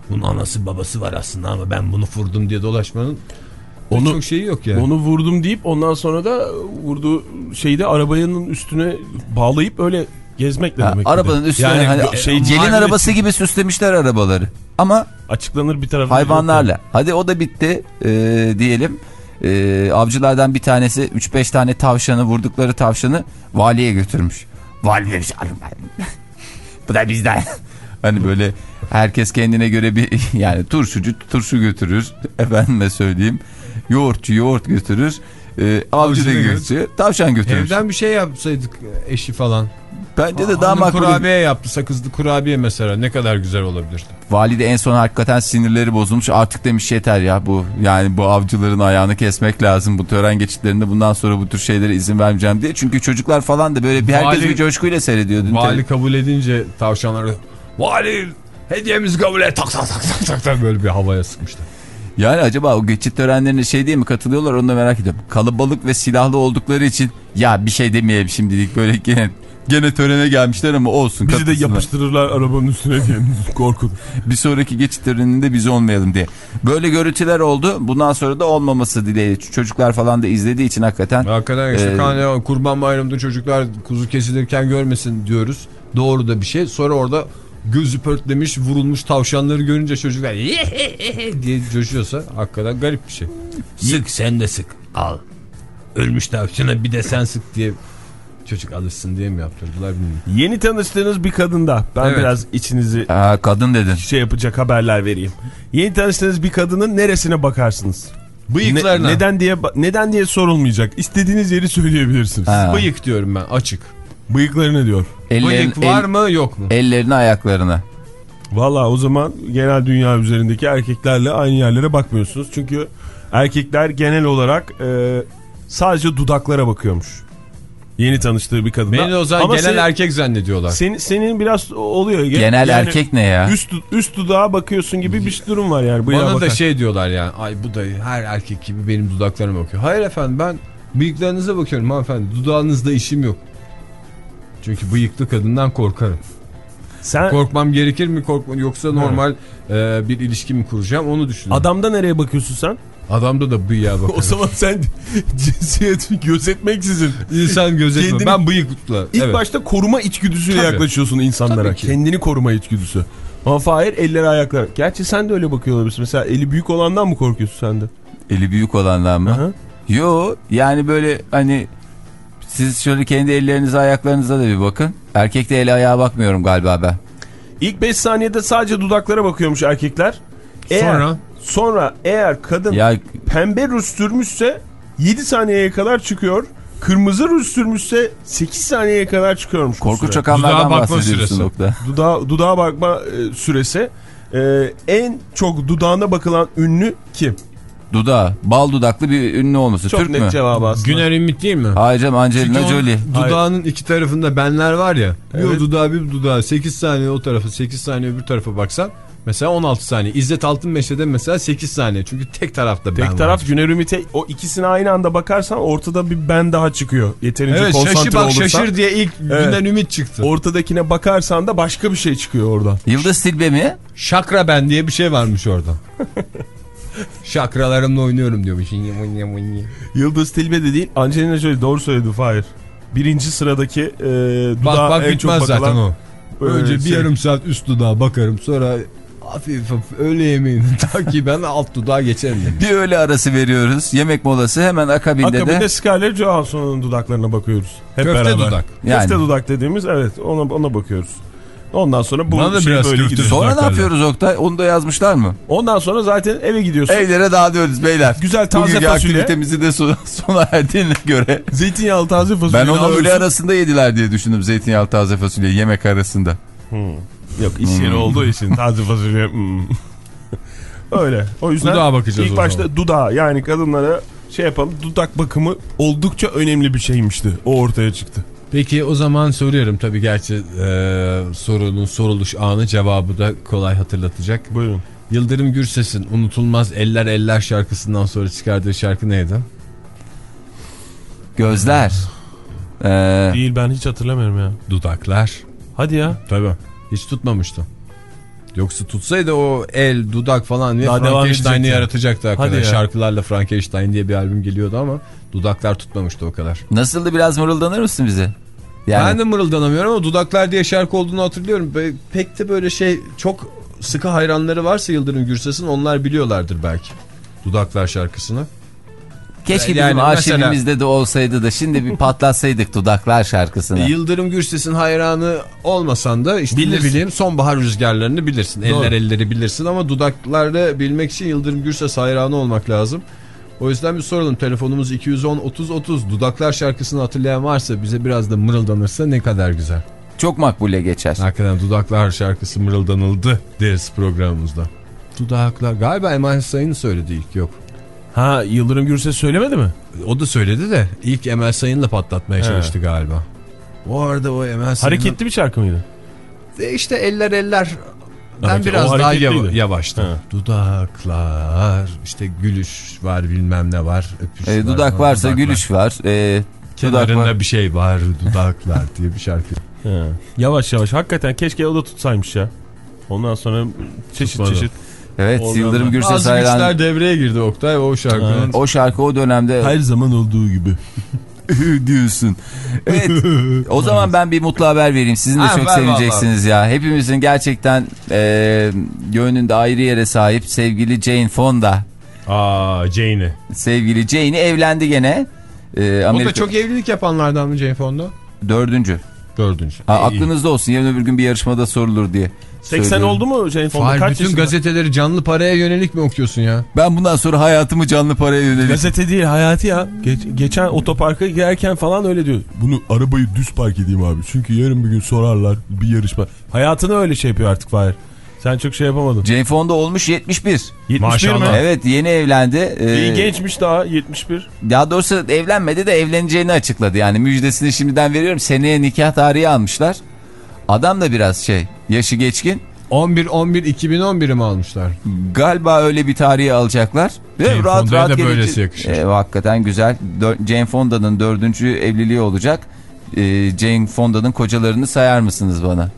Bunun anası babası var aslında ama ben bunu vurdum diye dolaşmanın onu, çok şeyi yok yani. Onu vurdum deyip ondan sonra da vurduğu şeyi de arabanın üstüne bağlayıp öyle gezmek ne ha, demek? Arabanın de. üstüne yani, hani, şey, gelin arabası gibi süslemişler arabaları. Ama açıklanır bir tarafı. hayvanlarla. Yok. Hadi o da bitti ee, diyelim. Ee, avcılardan bir tanesi üç beş tane tavşanı, vurdukları tavşanı valiye götürmüş. Vali demiş bu da bizden. Hani böyle herkes kendine göre bir yani turşucu turşu götürür. Efendime söyleyeyim. Yoğurtçu yoğurt götürür. Ee, avcı da götürür. Tavşan götürür. Evden bir şey yapsaydık eşi falan. Bence de daha makul. Kurabiye yaptı, sakızlı kurabiye mesela, ne kadar güzel olabilirdi. Valide en son hakikaten sinirleri bozulmuş, artık demiş yeter ya bu yani bu avcıların ayağını kesmek lazım, bu tören geçitlerinde bundan sonra bu tür şeylere izin vermeyeceğim diye. Çünkü çocuklar falan da böyle bir herkes Vali, bir coşkuyla seyrediyordu. Vali kabul edince tavşanları vali hediyemizi kabul et tak tak tak tak tak tak böyle bir havaya sıkmışlar. Yani acaba o geçit törenlerine şey diye mi katılıyorlar, onu da merak ediyorum. Kalabalık ve silahlı oldukları için ya bir şey demeyelim şimdilik, böyle gene gene törene gelmişler ama olsun. Bizi de yapıştırırlar arabanın üstüne diye korkun. Bir sonraki geçit töreninde biz olmayalım diye. Böyle görüntüler oldu. Bundan sonra da olmaması dileğiyle. Çocuklar falan da izlediği için hakikaten. Hakikaten işte e, hani Kurban Bayramı'nda çocuklar kuzu kesilirken görmesin diyoruz. Doğru da bir şey. Sonra orada gözü pörtlemiş, vurulmuş tavşanları görünce çocuklar diye coşuyorsa hakikaten garip bir şey. Sık sen de sık. Al. Ölmüş tavşana bir de sen sık diye çocuk alışsın diye mi yaptırdılar bilmiyorum. Yeni tanıştığınız bir kadında ben evet. biraz içinizi Aa, kadın dedin. Şey yapacak haberler vereyim. Yeni tanıştığınız bir kadının neresine bakarsınız? Bıyıklarına. Ne, neden diye neden diye sorulmayacak. İstediğiniz yeri söyleyebilirsiniz. Ha. Bıyık diyorum ben, açık. Bıyıklarına diyor. Ellerin, Bıyık var el, mı yok mu? Ellerine ayaklarına. Valla o zaman genel dünya üzerindeki erkeklerle aynı yerlere bakmıyorsunuz. Çünkü erkekler genel olarak e, sadece dudaklara bakıyormuş. Yeni tanıştığı bir kadına. Beni o zaman ama genel senin, erkek zannediyorlar. Senin, senin biraz oluyor. Genel yani erkek ne ya? Üst, üst dudağa bakıyorsun gibi bir durum var yani. Bana bakar. da şey diyorlar yani. Ay bu da her erkek gibi benim dudaklarıma bakıyor. Hayır efendim, ben bıyıklarınıza bakıyorum hanımefendi. Dudağınızda işim yok. Çünkü bıyıklı kadından korkarım. Sen... Korkmam gerekir mi korkmam yoksa normal e, bir ilişki mi kuracağım onu düşünüyorum. Adamda nereye bakıyorsun sen? Adamda da bıyığa bakarım. O zaman sen cinsiyet gözetmeksizin. İnsan gözetme. Ben bıyıklı. İlk evet. başta koruma içgüdüsüyle Tabii. yaklaşıyorsun insanlara. Kendini koruma içgüdüsü. Ama Fahir elleri ayakları. Gerçi sen de öyle bakıyor olabilirsin. Mesela eli büyük olandan mı korkuyorsun sen de? Eli büyük olandan mı? Hı-hı. Yo yani böyle hani siz şöyle kendi ellerinize ayaklarınıza da bir bakın. Erkekte eli ayağa bakmıyorum galiba ben. İlk beş saniyede sadece dudaklara bakıyormuş erkekler. Eğer, Sonra? Sonra eğer kadın ya, pembe ruj sürmüşse yedi saniyeye kadar çıkıyor. Kırmızı ruj sürmüşse sekiz saniyeye kadar çıkıyormuş. Korkunç rakamlardan bahsediyorsun nokta. Dudağa, dudağa bakma e, süresi. E, en çok dudağına bakılan ünlü kim? Dudağı. Bal dudaklı bir ünlü olması. Çok Türk net mü? cevabı aslında. Güner Ümit değil mi? Hayır canım, Angelina Jolie. Dudağının iki tarafında benler var ya. Evet. Bir dudağı bir dudağı sekiz saniye o tarafa sekiz saniye öbür tarafa baksan. Mesela on altı saniye. İzzet Altınmeşe'de mesela sekiz saniye. Çünkü tek tarafta ben Tek taraf var. Güner Ümit'e o ikisine aynı anda bakarsan ortada bir ben daha çıkıyor. Yeterince evet, konsantre şaşı bak, olursan. şaşır diye ilk evet. Güner Ümit çıktı. Ortadakine bakarsan da başka bir şey çıkıyor oradan. Yıldız Tilbe mi? Şakra ben diye bir şey varmış orada. Şakralarımla oynuyorum diyormuş. Yıldız Tilbe de değil. Angelina Jolie, doğru söyledi Fahir. Birinci sıradaki e, dudağı bak, bak, en çok bakılan. Zaten o. Önce bir şey. yarım saat üst dudağa bakarım, sonra hafif hafif öğle yemeğini takiben alt dudağa geçerim. Bir öğle arası veriyoruz. Yemek molası, hemen akabinde, akabinde de. Akabinde Scarlett Johansson'un dudaklarına bakıyoruz. Hep köfte beraber. dudak. Yani. Köfte dudak dediğimiz, evet, ona, ona bakıyoruz. Ondan sonra bu Bana şey böyle gidiyor. Sonra ne yapıyoruz Oktay? Onu da yazmışlar mı? Ondan sonra zaten eve gidiyorsun. Evlere dağılıyoruz beyler. Güzel taze Bugünkü fasulye. aktivitemizi de sona, sona erdiğine göre. Zeytinyağlı taze fasulye. Ben onu öğle arasında yediler diye düşündüm, zeytinyağlı taze fasulye yemek arasında. Hmm. Yok, iş yeri hmm. olduğu için taze fasulye. Hmm. Öyle. O yüzden dudağa bakacağız. İlk başta dudağa, yani kadınlara şey yapalım, dudak bakımı oldukça önemli bir şeymişti. O ortaya çıktı. Peki o zaman soruyorum, tabii gerçi e, sorunun soruluş anı cevabı da kolay hatırlatacak. Buyurun. Yıldırım Gürses'in unutulmaz Eller Eller şarkısından sonra çıkardığı şarkı neydi? Gözler. Ee... Değil, ben hiç hatırlamıyorum ya. Dudaklar. Hadi ya. Tabii. Hiç tutmamıştı. Yoksa tutsaydı o el, dudak falan diye Frankenstein'i yaratacaktı hakikaten. Şarkılarla Frankenstein diye bir albüm geliyordu ama dudaklar tutmamıştı o kadar. Nasıldı, biraz mırıldanır mısın bize? Yani... Ben de mırıldanamıyorum ama Dudaklar diye şarkı olduğunu hatırlıyorum. Pek de böyle şey, çok sıkı hayranları varsa Yıldırım Gürses'in, onlar biliyorlardır belki Dudaklar şarkısını. Keşke yani bizim arşivimizde mesela... de olsaydı da şimdi bir patlatsaydık Dudaklar şarkısını. Yıldırım Gürses'in hayranı olmasan da işte bilirsin. Ne bileyim sonbahar rüzgarlarını bilirsin. Doğru. Eller elleri bilirsin ama Dudakları bilmek için Yıldırım Gürses hayranı olmak lazım. O yüzden bir soralım, telefonumuz iki yüz on otuz otuz. Dudaklar şarkısını hatırlayan varsa bize biraz da mırıldanırsa ne kadar güzel. Çok makbule geçer. Hakikaten Dudaklar şarkısı mırıldanıldı deriz programımızda. Dudaklar galiba Emel Sayın söyledi ilk, yok. Ha, Yıldırım Gürses söylemedi mi? O da söyledi de ilk Emel Sayın'la patlatmaya He. çalıştı galiba. O arada o Emel Sayın'la... Hareketli bir şarkı mıydı? E işte eller eller... Ben evet, biraz daha yav yavaştım. Ha. Dudaklar, işte gülüş var, bilmem ne var. Öpüş e, var, dudak varsa dudaklar. Gülüş var. E, Kenarında var. Bir şey var, dudaklar diye bir şarkı. Ha. Yavaş yavaş. Hakikaten keşke o da tutsaymış ya. Ondan sonra çeşit Tutmadı. çeşit. Evet, Oradan Yıldırım Gürses hayran. Az güçler devreye girdi Oktay o şarkının. Evet. O şarkı o dönemde. Her zaman olduğu gibi. diyorsun. Evet. O zaman ben bir mutlu haber vereyim. Sizin de ha, çok seveceksiniz ya. Hepimizin gerçekten e, gönlünde ayrı yere sahip sevgili Jane Fonda. Aa, Jane'i. Sevgili Jane'i evlendi gene. E, Amerika... O da çok evlilik yapanlardan mı Jane Fonda? Dördüncü. Dördüncü. Ha, aklınızda olsun, yarın öbür gün bir yarışmada sorulur diye. seksen oldu mu Jane Fonda? Fahir, kaç bütün yaşında? gazeteleri canlı paraya yönelik mi okuyorsun ya? Ben bundan sonra hayatımı canlı paraya yönelik. Gazete değil, hayatı ya. Geç, geçen otoparka girerken falan öyle diyor. Bunu arabayı düz park edeyim abi. Çünkü yarın bir gün sorarlar bir yarışma. Hayatını öyle şey yapıyor artık Fahir. Sen çok şey yapamadın. Jane Fonda olmuş yetmiş bir. yetmiş bir Maşallah. mi? Evet, yeni evlendi. Ee, İyi gençmiş daha yetmiş bir. Daha doğrusu evlenmedi de evleneceğini açıkladı. Yani müjdesini şimdiden veriyorum. Seneye nikah tarihi almışlar. Adam da biraz şey, yaşı geçkin. on bir on bir iki bin on bir'i mi almışlar? Galiba öyle bir tarihi alacaklar. Jane rahat rahat da böylesi yakışır. E, hakikaten güzel. Jane Fonda'nın dördüncü evliliği olacak. E, Jane Fonda'nın kocalarını sayar mısınız bana?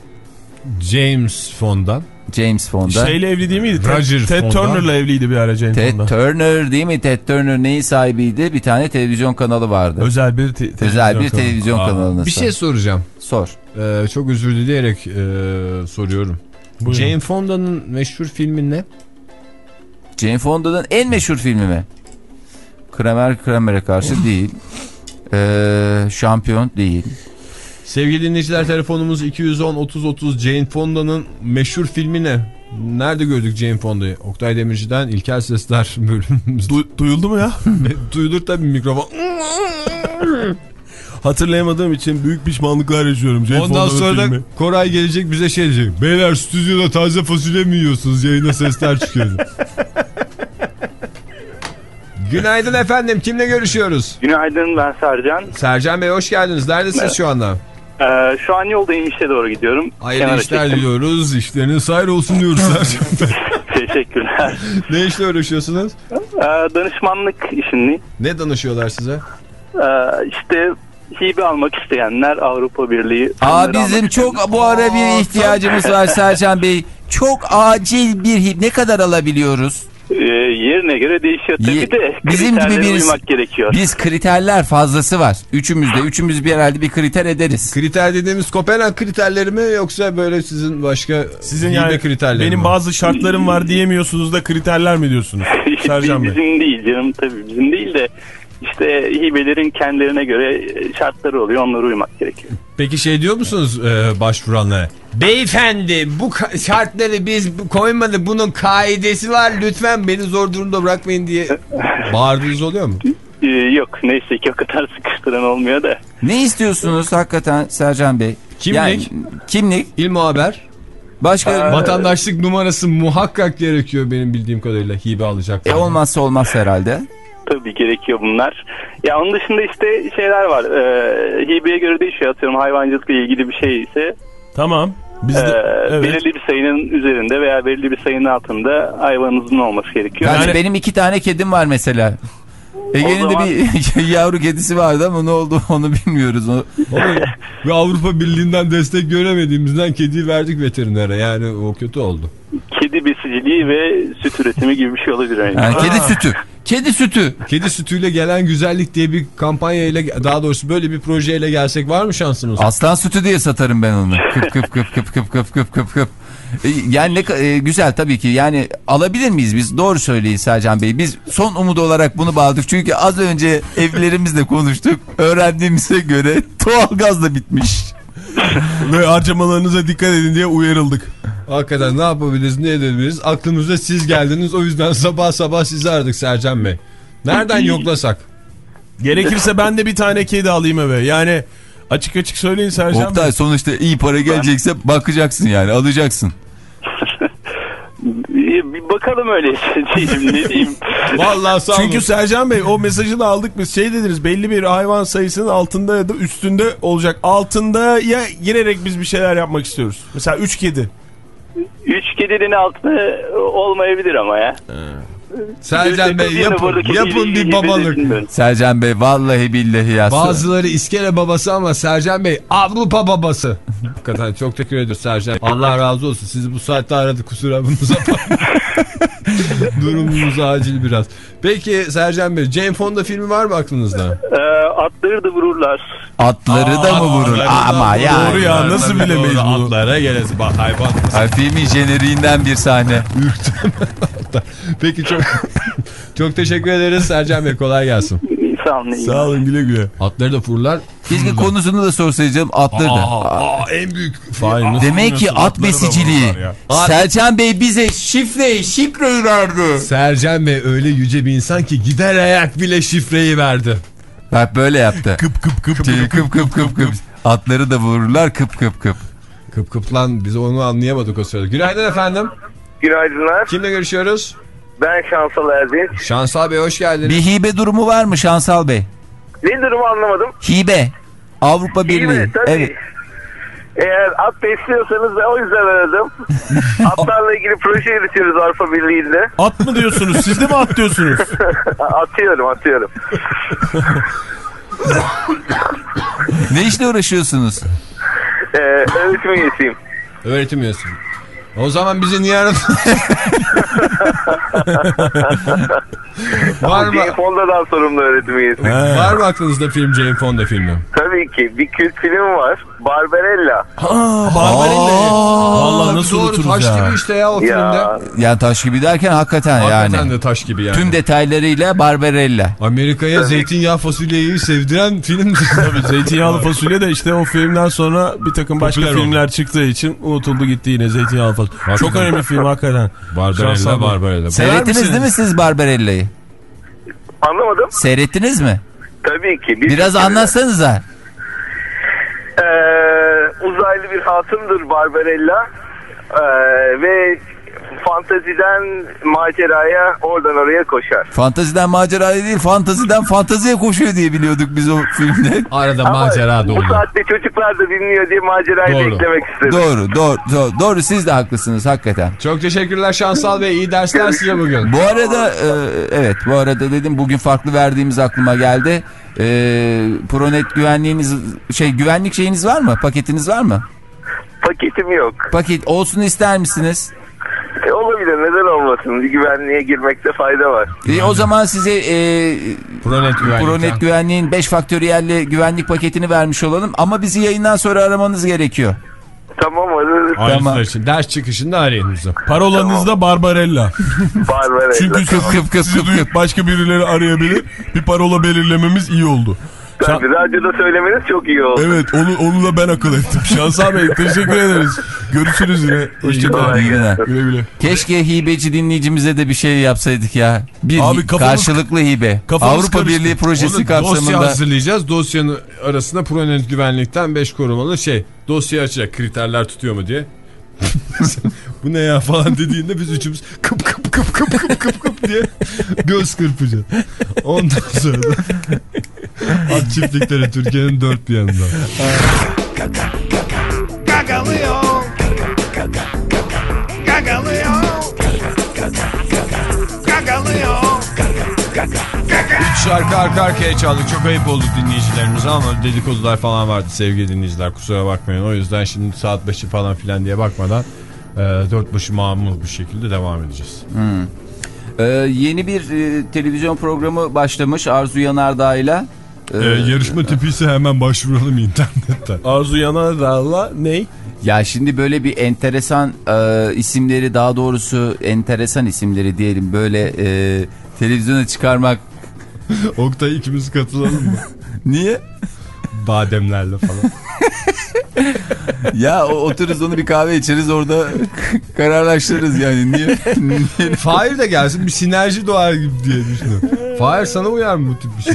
James Fonda. James Fonda. Şeyle evli değil miydi? Roger Ted, Ted Turner'la evliydi bir ara Jane Ted Fonda. Ted Turner değil mi? Ted Turner neyin sahibiydi? Bir tane televizyon kanalı vardı. Özel bir, te Özel bir kanalı. televizyon kanalına. Bir şey soracağım. Sor. Ee, çok özür dileyerek e, soruyorum. Buyurun. Jane Fonda'nın meşhur filmi ne? Jane Fonda'nın en meşhur filmi mi? Kramer Kramer'e karşı değil. Ee, şampiyon değil. Sevgili dinleyiciler, telefonumuz iki yüz on otuz otuz. Jane Fonda'nın meşhur filmi ne? Nerede gördük Jane Fonda'yı? Oktay Demirci'den İlkel Sesler bölümümüz. Du duyuldu mu ya? Duyulur tabii, mikrofon. Hatırlayamadığım için büyük pişmanlıklar yaşıyorum. Jane Ondan sonra filmi. da Koray gelecek bize şey diyecek. Beyler, stüdyoda taze fasulye mi yiyorsunuz? Yayına sesler çıkıyor. Günaydın efendim. Kimle görüşüyoruz? Günaydın, ben Sercan. Sercan Bey, hoş geldiniz. Neredesiniz evet. şu anda? Ee, şu an yoldayım, işe doğru gidiyorum. Hayırlı işler çektim. diliyoruz. İşleriniz hayır olsun diyoruz Sercan Bey. Teşekkürler. Ne işle uğraşıyorsunuz? Ee, danışmanlık işindeyim. Ne danışıyorlar size? Ee, işte hibe almak isteyenler, Avrupa Birliği. Aa, bizim çok bu ara bir ihtiyacımız var Sercan Bey. Çok acil bir hibe. Ne kadar alabiliyoruz? Ee, yerine göre değişiyor tabii Ye de bizim gibi bir uymak gerekiyor. Biz kriterler fazlası var. Üçümüzde. Üçümüz bir herhalde bir kriter ederiz. Kriter dediğimiz Kopenhag kriterleri mi, yoksa böyle sizin başka sizin yani kriterleri benim mi? Bazı şartlarım var diyemiyorsunuz da kriterler mi diyorsunuz? Sercan Bey. Bizim değil canım, tabii bizim değil de işte hibelerin kendilerine göre şartları oluyor, onlara uymak gerekiyor. Peki şey diyor musunuz e, başvuranlara? Beyefendi, bu şartları biz koymadık, bunun kaidesi var, lütfen beni zor durumda bırakmayın diye bağırdığınız oluyor mu? Ee, yok, neyse ki o kadar sıkıştıran olmuyor da. Ne istiyorsunuz hakikaten Sercan Bey? Kimlik. Yani, kimlik. İl muhaber. Başka Aa, vatandaşlık numarası muhakkak gerekiyor benim bildiğim kadarıyla hibe alacak. E olmazsa olmaz herhalde. Tabii gerekiyor bunlar. Ya onun dışında işte şeyler var. Ee, hibeye göre değişiyor. Atıyorum hayvancılıkla ilgili bir şey ise. Tamam. Biz de, ee, evet. Belirli bir sayının üzerinde veya belirli bir sayının altında hayvanınızın olması gerekiyor. Yani yani... benim iki tane kedim var mesela. Ege'nin zaman... de bir yavru kedisi vardı ama ne oldu onu bilmiyoruz. O... Ve Avrupa Birliği'nden destek göremediğimizden kediyi verdik veterinere. Yani o kötü oldu. kedi besiciliği ve süt üretimi gibi bir şey olabilir. Yani. Yani kedi sütü. Kedi sütü. Kedi sütüyle gelen güzellik diye bir kampanya ile, daha doğrusu böyle bir projeyle gelsek var mı şansımız? Aslan sütü diye satarım ben onu. Kıp kıp kıp kıp kıp kıp kıp kıp kıp. Yani ne e, güzel tabii ki. Yani alabilir miyiz biz? Doğru söyleyin Sercan Bey. Biz son umut olarak bunu bağladık. Çünkü az önce evlerimizle konuştuk. Öğrendiğimize göre doğalgaz da bitmiş. Ve harcamalarınıza dikkat edin diye uyarıldık. Hakikaten ne yapabiliriz, ne edebiliriz? Aklımıza siz geldiniz, o yüzden sabah sabah sizi aradık Sercan Bey. Nereden yoklasak? Gerekirse ben de bir tane kedi alayım eve. Yani açık açık söyleyin Sercan Oktay, Bey. sonuçta iyi para gelecekse bakacaksın yani, alacaksın. Bir bakalım öyleyse diyeyim, ne diyeyim. Vallahi sağ olun. Çünkü Sercan Bey o mesajını aldık biz, şey dediniz, belli bir hayvan sayısının altında ya da üstünde olacak. Altında ya girerek biz bir şeyler yapmak istiyoruz. Mesela üç kedi. Üç kedinin altında olmayabilir ama ya. Sercan Bey yapın, yapın bir babalık. Sercan Bey vallahi billahi ya. Bazıları iskele babası ama Sercan Bey Avrupa babası. Hakikaten çok teşekkür ediyoruz Sercan. Allah razı olsun. Sizi bu saatte aradık, kusura bakmayın. Durumumuz acil biraz. Peki Sercan Bey, Jane Fonda filmi var mı aklınızda? Ee, atları da vururlar. Atları Aa, da mı vurur? Ama ya. Doğru ya, nasıl bilemeyiz bunu? Atlara geliriz. Bak hayvan. Ay, filmin jeneriğinden bir sahne. Peki çok çok teşekkür ederiz Sercan Bey, kolay gelsin. Sağ olun. Sağ olun, güle güle. Atları da furlar. Keşke konusunu da sorsaydım, atları da. Aa, aa, en büyük. Fay, demek ki at besiciliği. Sercan Bey bize şifreyi şifreyi verdi. Sercan Bey öyle yüce bir insan ki gider ayak bile şifreyi verdi. Bak böyle yaptı. Kıp kıp kıp kıp kıp kıp kıp kıp. Atları da vururlar kıp kıp kıp. Kıp kıp lan, biz onu anlayamadık o sırada. Günaydın efendim. Günaydınlar. Kimle görüşüyoruz? Ben Şansal Erdiz. Şansal Bey hoş geldiniz. Bir hibe durumu var mı Şansal Bey? Ne durumu anlamadım. Hibe. Avrupa Birliği. Hibe tabii. Evet. Eğer at besliyorsanız da o yüzden aradım. Atlarla ilgili proje yürütüyoruz Avrupa Birliği'nde. At mı diyorsunuz? Siz de mi at diyorsunuz? Atıyorum atıyorum. Ne işle uğraşıyorsunuz? Ee, öğretim üyesiyim. Öğretim üyesi. O zaman bizi niye aradın? Var mı? Jane Fonda'dan sorumlu öğretim üyesiyim. Var mı aklınızda film, Jane Fonda filmi? Tabii ki. Bir kült film var. Barbarella. Aa, Barbarella. Vallahi nasıl doğru, unuturuz taş ya. gibi işte ya o Ya. filmde. Yani taş gibi derken hakikaten, Hakikaten yani. de taş gibi yani. Tüm detaylarıyla Barbarella. Amerika'ya zeytinyağı fasulyeyi sevdiren film. Tabii zeytinyağlı fasulye de işte o filmden sonra bir takım başka Popüler filmler oldu. çıktığı için unutuldu gitti yine zeytinyağlı fasulye. Hakikaten. Çok önemli film hakikaten. Barbarella, Barbarella. Seyrettiniz değil mi siz Barbarella'yı? Anlamadım. Seyrettiniz mi? Tabii ki. Bir Biraz anlatsanıza. Ee, uzaylı bir hatundur Barbarella. Ee, ve fantaziden maceraya oradan oraya koşar. Fantaziden maceraya değil, fantaziden fantaziye koşuyor diye biliyorduk biz o filmde. Arada Ama macera da oldu. bu saatte çocuklar da dinliyor diye macerayı da Doğru. eklemek istedim. Doğru, doğru, doğru, doğru, siz de haklısınız hakikaten. Çok teşekkürler Şansal Bey. İyi dersler size bugün. Bu arada e, evet bu arada dedim bugün farklı verdiğimiz aklıma geldi. E, Pronet güvenliğiniz şey güvenlik şeyiniz var mı? Paketiniz var mı? Paketim yok. Paket olsun ister misiniz? E, olabilir, neden olmasın? Bir güvenliğe girmekte fayda var. E, o zaman size e, Pronet güvenlik. Pronet güvenliğin beş faktöriyelli güvenlik paketini vermiş olalım ama bizi yayından sonra aramanız gerekiyor. Tamam, ararız. Ayrıntılar için ders çıkışında arayın bizi. Parolanız da Barbarella. Barbarella. Çünkü Kıp kıp kıp sizi kıp duyup kıp. başka birileri arayabilir. Bir parola belirlememiz iyi oldu. Tabii, radyoda söylemeniz çok iyi oldu. Evet, onu, onu da ben akıl ettim. Şansal Bey teşekkür ederiz. Görüşürüz yine. Hoşçakalın. İyi günler. Güle güle. Keşke hibeci dinleyicimize de bir şey yapsaydık ya. Bir Abi hi- kafamız- karşılıklı hibe. kafamız Avrupa karıştı. Birliği projesi Onu dosya kapsamında. hazırlayacağız. Dosyanın arasında Pronet güvenlikten beş korumalı şey. Dosya açacak, kriterler tutuyor mu diye. Bu ne ya falan dediğinde biz üçümüz kıp kıp kıp kıp kıp kıp kıp diye göz kırpacağız. Ondan sonra da at çiftlikleri Türkiye'nin dört bir yanında. Gagalıyor. Gagalıyor. Gagalıyor. Üç şarkı arka arkaya çaldık. Çok ayıp oldu dinleyicilerimize ama dedikodular falan vardı sevgili dinleyiciler. Kusura bakmayın. O yüzden şimdi saat başı falan filan diye bakmadan e, dört başı mamur bir şekilde devam edeceğiz. Hmm. Ee, yeni bir e, televizyon programı başlamış Arzu Yanardağ'yla. Ee, ee, yarışma tipiyse hemen başvuralım internetten. Arzu Yanardağ'la ne? Ya şimdi böyle bir enteresan e, isimleri, daha doğrusu enteresan isimleri diyelim böyle e, televizyona çıkarmak. Oktay, ikimiz katılalım mı? Niye? Bademlerle falan. Ya otururuz onu bir kahve içeriz orada kararlaştırırız yani. Niye? Niye? Fahir de gelsin, bir sinerji doğar gibi diye düşünüyorum. Fahir, sana uyar mı bu tip bir şey?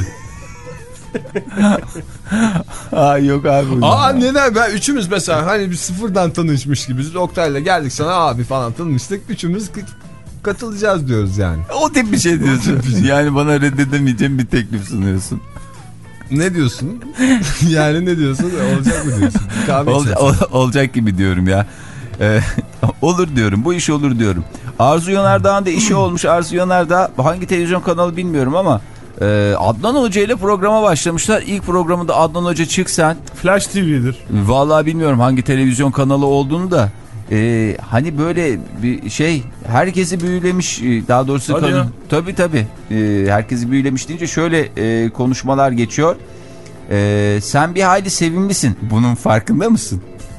Aa, yok abi. Aa, neden? Ben üçümüz mesela hani bir sıfırdan tanışmış gibiyiz. Oktay'la geldik sana abi falan tanıştık. Üçümüz katılacağız diyoruz yani. O tip bir şey diyorsun. Yani bana reddedemeyeceğim bir teklif sunuyorsun. Ne diyorsun? Yani ne diyorsun? Olacak mı diyorsun? Ol, ol, olacak gibi diyorum ya. Ee, olur diyorum. Bu iş olur diyorum. Arzu Yanardağ'ın da işi olmuş. Arzu Yanardağ hangi televizyon kanalı bilmiyorum ama e, Adnan Hoca ile programa başlamışlar. İlk programında Adnan Hoca çık sen. Flash T V'dir. Vallahi bilmiyorum hangi televizyon kanalı olduğunu da. Ee, hani böyle bir şey herkesi büyülemiş, daha doğrusu kadın, tabii tabii ee, herkesi büyülemiş deyince şöyle e, konuşmalar geçiyor. Ee, sen bir hayli sevimlisin, bunun farkında mısın?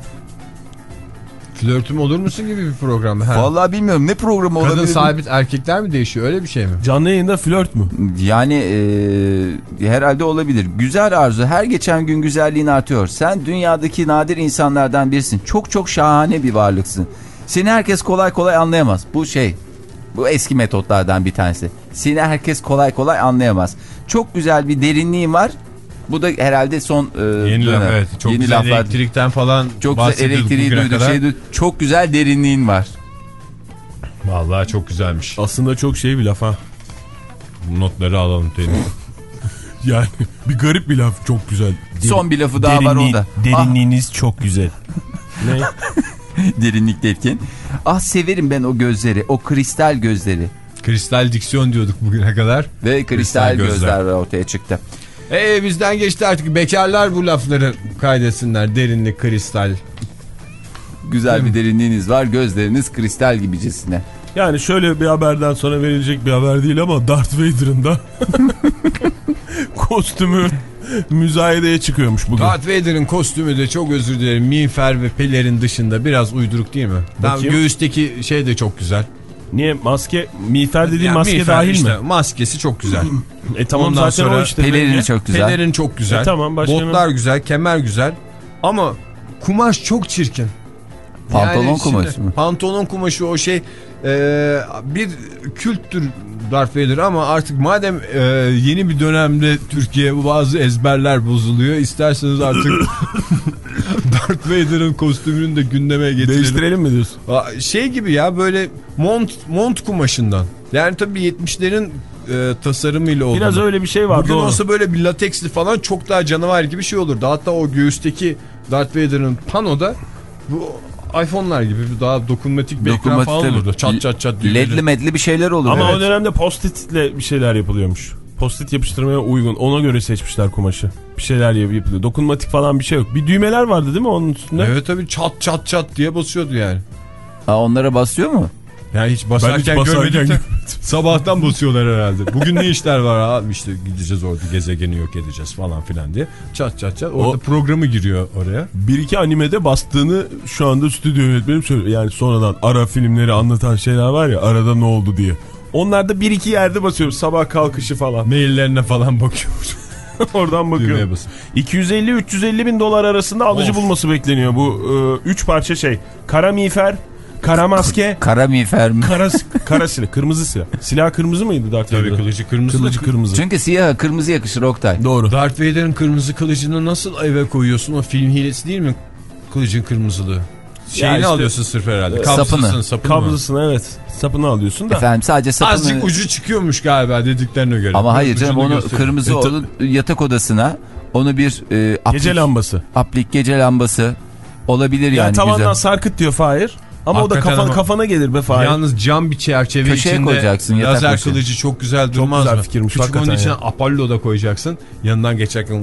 Flörtüm olur musun gibi bir program. Ha. Vallahi bilmiyorum, ne programı olabilir? Kadın sabit, erkekler mi değişiyor, öyle bir şey mi? Canlı yayında flört mü? Yani e, herhalde olabilir. Güzel Arzu, her geçen gün güzelliğin artıyor. Sen dünyadaki nadir insanlardan birisin. Çok çok şahane bir varlıksın. Seni herkes kolay kolay anlayamaz. Bu şey, bu eski metotlardan bir tanesi. Seni herkes kolay kolay anlayamaz. Çok güzel bir derinliğin var. Bu da herhalde son e, yeni laf, evet. Çok yeni güzel laflar, elektrikten falan çok güzel elektriği duyduk, şey duyduk. Çok güzel derinliğin var. Vallahi çok güzelmiş. Aslında çok şey bir laf ha. Notları alalım tenis. Yani bir garip bir laf, çok güzel. Derin, son bir lafı daha derinliği, var onda. Derinliğiniz ah. çok güzel. Ne? Derinlik derken. Ah, severim ben o gözleri, o kristal gözleri. Kristal diksiyon diyorduk bugüne kadar. Ve kristal, kristal gözler. gözler ortaya çıktı. Eee bizden geçti artık, bekarlar bu lafları kaydetsinler. Derinlik, kristal. Güzel bir derinliğiniz var, gözleriniz kristal gibicesine. Yani şöyle bir haberden sonra verilecek bir haber değil ama Darth Vader'ın da kostümü müzayedeye çıkıyormuş bugün. Darth Vader'ın kostümü de, çok özür dilerim, miğfer ve pelerin dışında biraz uyduruk değil mi? Tam göğüsteki şey de çok güzel. Niye? Maske, miğfer dediğin yani maske miğfer dahil işte, mi? Maskesi çok güzel. E tamam, ondan zaten o işte. Pelerini çok güzel. Pelerin çok güzel. E tamam, botlar güzel, kemer güzel. Ama kumaş çok çirkin. Pantolon yani kumaşı şimdi, mı? Pantolon kumaşı o şey e, bir kültür Darth Vader ama artık madem e, yeni bir dönemde Türkiye bazı ezberler bozuluyor, isterseniz artık Darth Vader'ın kostümünü de gündeme getirelim. Değiştirelim mi diyorsun? Şey gibi ya, böyle mont mont kumaşından. Yani tabii yetmişlerin e, tasarımıyla oldu. Biraz öyle bir şey var. Bugün doğru. Olsa böyle bir lateksli falan çok daha canavar gibi bir şey olurdu. Hatta o göğüsteki Darth Vader'ın panoda bu iPhone'lar gibi daha dokunmatik bir ekran falan olurdu. Çat çat çat diye. Ledli medli bir şeyler olur. Ama evet. O dönemde post-it'le bir şeyler yapılıyormuş. Post-it yapıştırmaya uygun. Ona göre seçmişler kumaşı. Bir şeyler yapılıyor. Dokunmatik falan bir şey yok. Bir düğmeler vardı değil mi onun üstünde? Evet tabii, çat çat çat diye basıyordu yani. Ha, onlara basıyor mu? Yani hiç basarken, hiç basarken görmedik de sabahtan basıyorlar herhalde. Bugün ne işler var abi, işte gideceğiz orada gezegeni yok edeceğiz falan filan diye. Çat çat çat orada o, programı giriyor oraya. Bir iki animede bastığını şu anda stüdyo yönetmenim söylüyor. Yani sonradan ara filmleri anlatan şeyler var ya, arada ne oldu diye. Onlarda bir iki yerde basıyoruz, sabah kalkışı falan. Maillerine falan bakıyoruz. Oradan bakıyorum. iki yüz elli üç yüz elli bin dolar arasında alıcı of. bulması bekleniyor bu e, üç parça şey. Kara miğfer, kara maske. Kara miğfer mi? Kara, kara silah. Kırmızı silah. Silah kırmızı mıydı Darth Vader'ın? Tabii kılıcı kırmızı. Kılıcı kırmızı. Çünkü siyah kırmızı yakışır Oktay. Doğru. Darth Vader'ın kırmızı kılıcını nasıl eve koyuyorsun? O film hilesi değil mi? Kılıcın kırmızılığı. Şeyini işte, alıyorsun sırf herhalde. Sapını. Sapını. Kablosunu, evet. Sapını alıyorsun da. Efendim sadece sapını. Azıcık ucu çıkıyormuş galiba dediklerine göre. Ama hayır canım, onu kırmızı e, onun yatak odasına onu bir e, aplik, gece lambası. Aplik gece lambası olabilir yani. Yani tavandan güzel. sarkıt diyor Fahir. Ama hakikaten o da kafan, ama kafana gelir be Fahir. Yalnız cam bir çerçeve köşeye içinde koyacaksın, lazer başı. kılıcı çok güzel durmaz çok güzel mı? fikirmiş. Küçük onun içine Apollo da koyacaksın. Yanından geçerken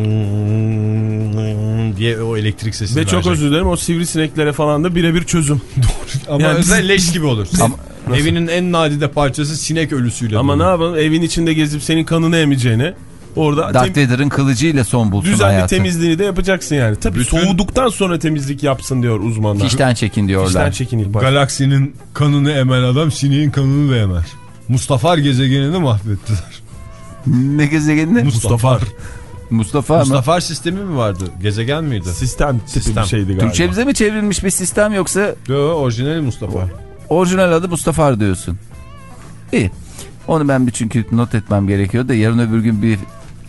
diye o elektrik sesini ve verecek. çok özür dilerim, o sivrisineklere falan da birebir çözüm. Doğru. Ama yani özel leş gibi olur. Ama evinin en nadide parçası sinek ölüsüyle. Ama dolu. ne yapalım, evin içinde gezip senin kanını emeceğine orada Darth Vader'ın kılıcıyla son bulsun düzenli hayatı. temizliğini de yapacaksın yani. Tabii bütün... soğuduktan sonra temizlik yapsın diyor uzmanlar. Fişten çekin diyorlar. Fişten çekin ilk başta. Galaksinin kanını emen adam sineğin kanını da emer. Mustafar gezegenini mahvettiler. Ne gezegenini? Mustafar. Mustafa Mustafar sistemi mi vardı? Gezegen miydi? Sistem tipi sistem. bir şeydi galiba. Türkçemize mi çevrilmiş bir sistem yoksa? Yok, orijinal Mustafar. Orijinal adı Mustafar diyorsun. İyi. Onu ben bir çünkü not etmem gerekiyor da yarın öbür gün bir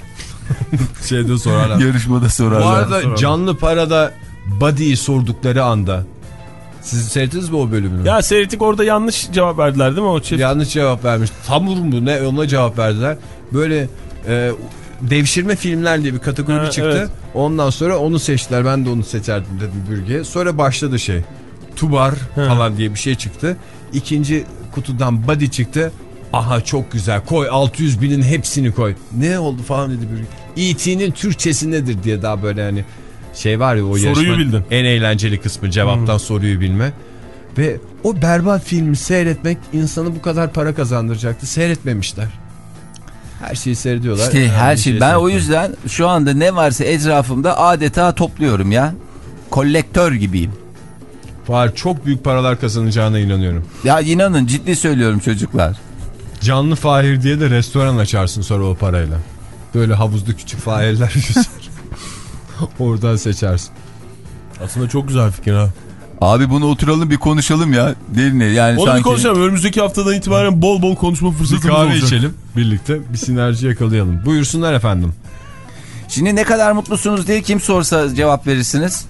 şeyde sorarlar. Yarışmada sorarlar. Bu arada sorarlar. Canlı Para'da Body'yi sordukları anda siz seyrettiniz mi o bölümünü? Ya seyrettik, orada yanlış cevap verdiler değil mi o çift? Yanlış cevap vermiş. Tamur mu ne, ona cevap verdiler. Böyle e, devşirme filmler diye bir kategori ha, çıktı. Evet. Ondan sonra onu seçtiler. Ben de onu seçerdim dedim bürgeye. Sonra başladı şey. Tubar ha. falan diye bir şey çıktı. İkinci kutudan Body çıktı. Aha çok güzel, koy altı yüz binin hepsini koy. Ne oldu falan dedi bürge. E T'nin Türkçesi nedir diye daha böyle hani şey var ya, o soruyu bildin. En eğlenceli kısmı cevaptan hmm. soruyu bilme. Ve o berbat filmi seyretmek insanı bu kadar para kazandıracaktı. Seyretmemişler. Her şeyi seyrediyorlar. İşte her şey. Ben o yüzden şu anda ne varsa etrafımda adeta topluyorum ya. Kolektör gibiyim. Var, çok büyük paralar kazanacağına inanıyorum. Ya inanın, ciddi söylüyorum çocuklar. Canlı Fahir diye de restoran açarsın sonra o parayla. Böyle havuzlu küçük Fahirler yüzer. Oradan seçersin. Aslında çok güzel fikir ha. Abi bunu oturalım bir konuşalım ya. Değil mi? Yani onu sanki... bir konuşalım. Önümüzdeki haftadan itibaren bol bol konuşma fırsatımız olacak. Bir kahve içelim birlikte, bir sinerji yakalayalım. Buyursunlar efendim. Şimdi ne kadar mutlusunuz diye kim sorsa cevap verirsiniz.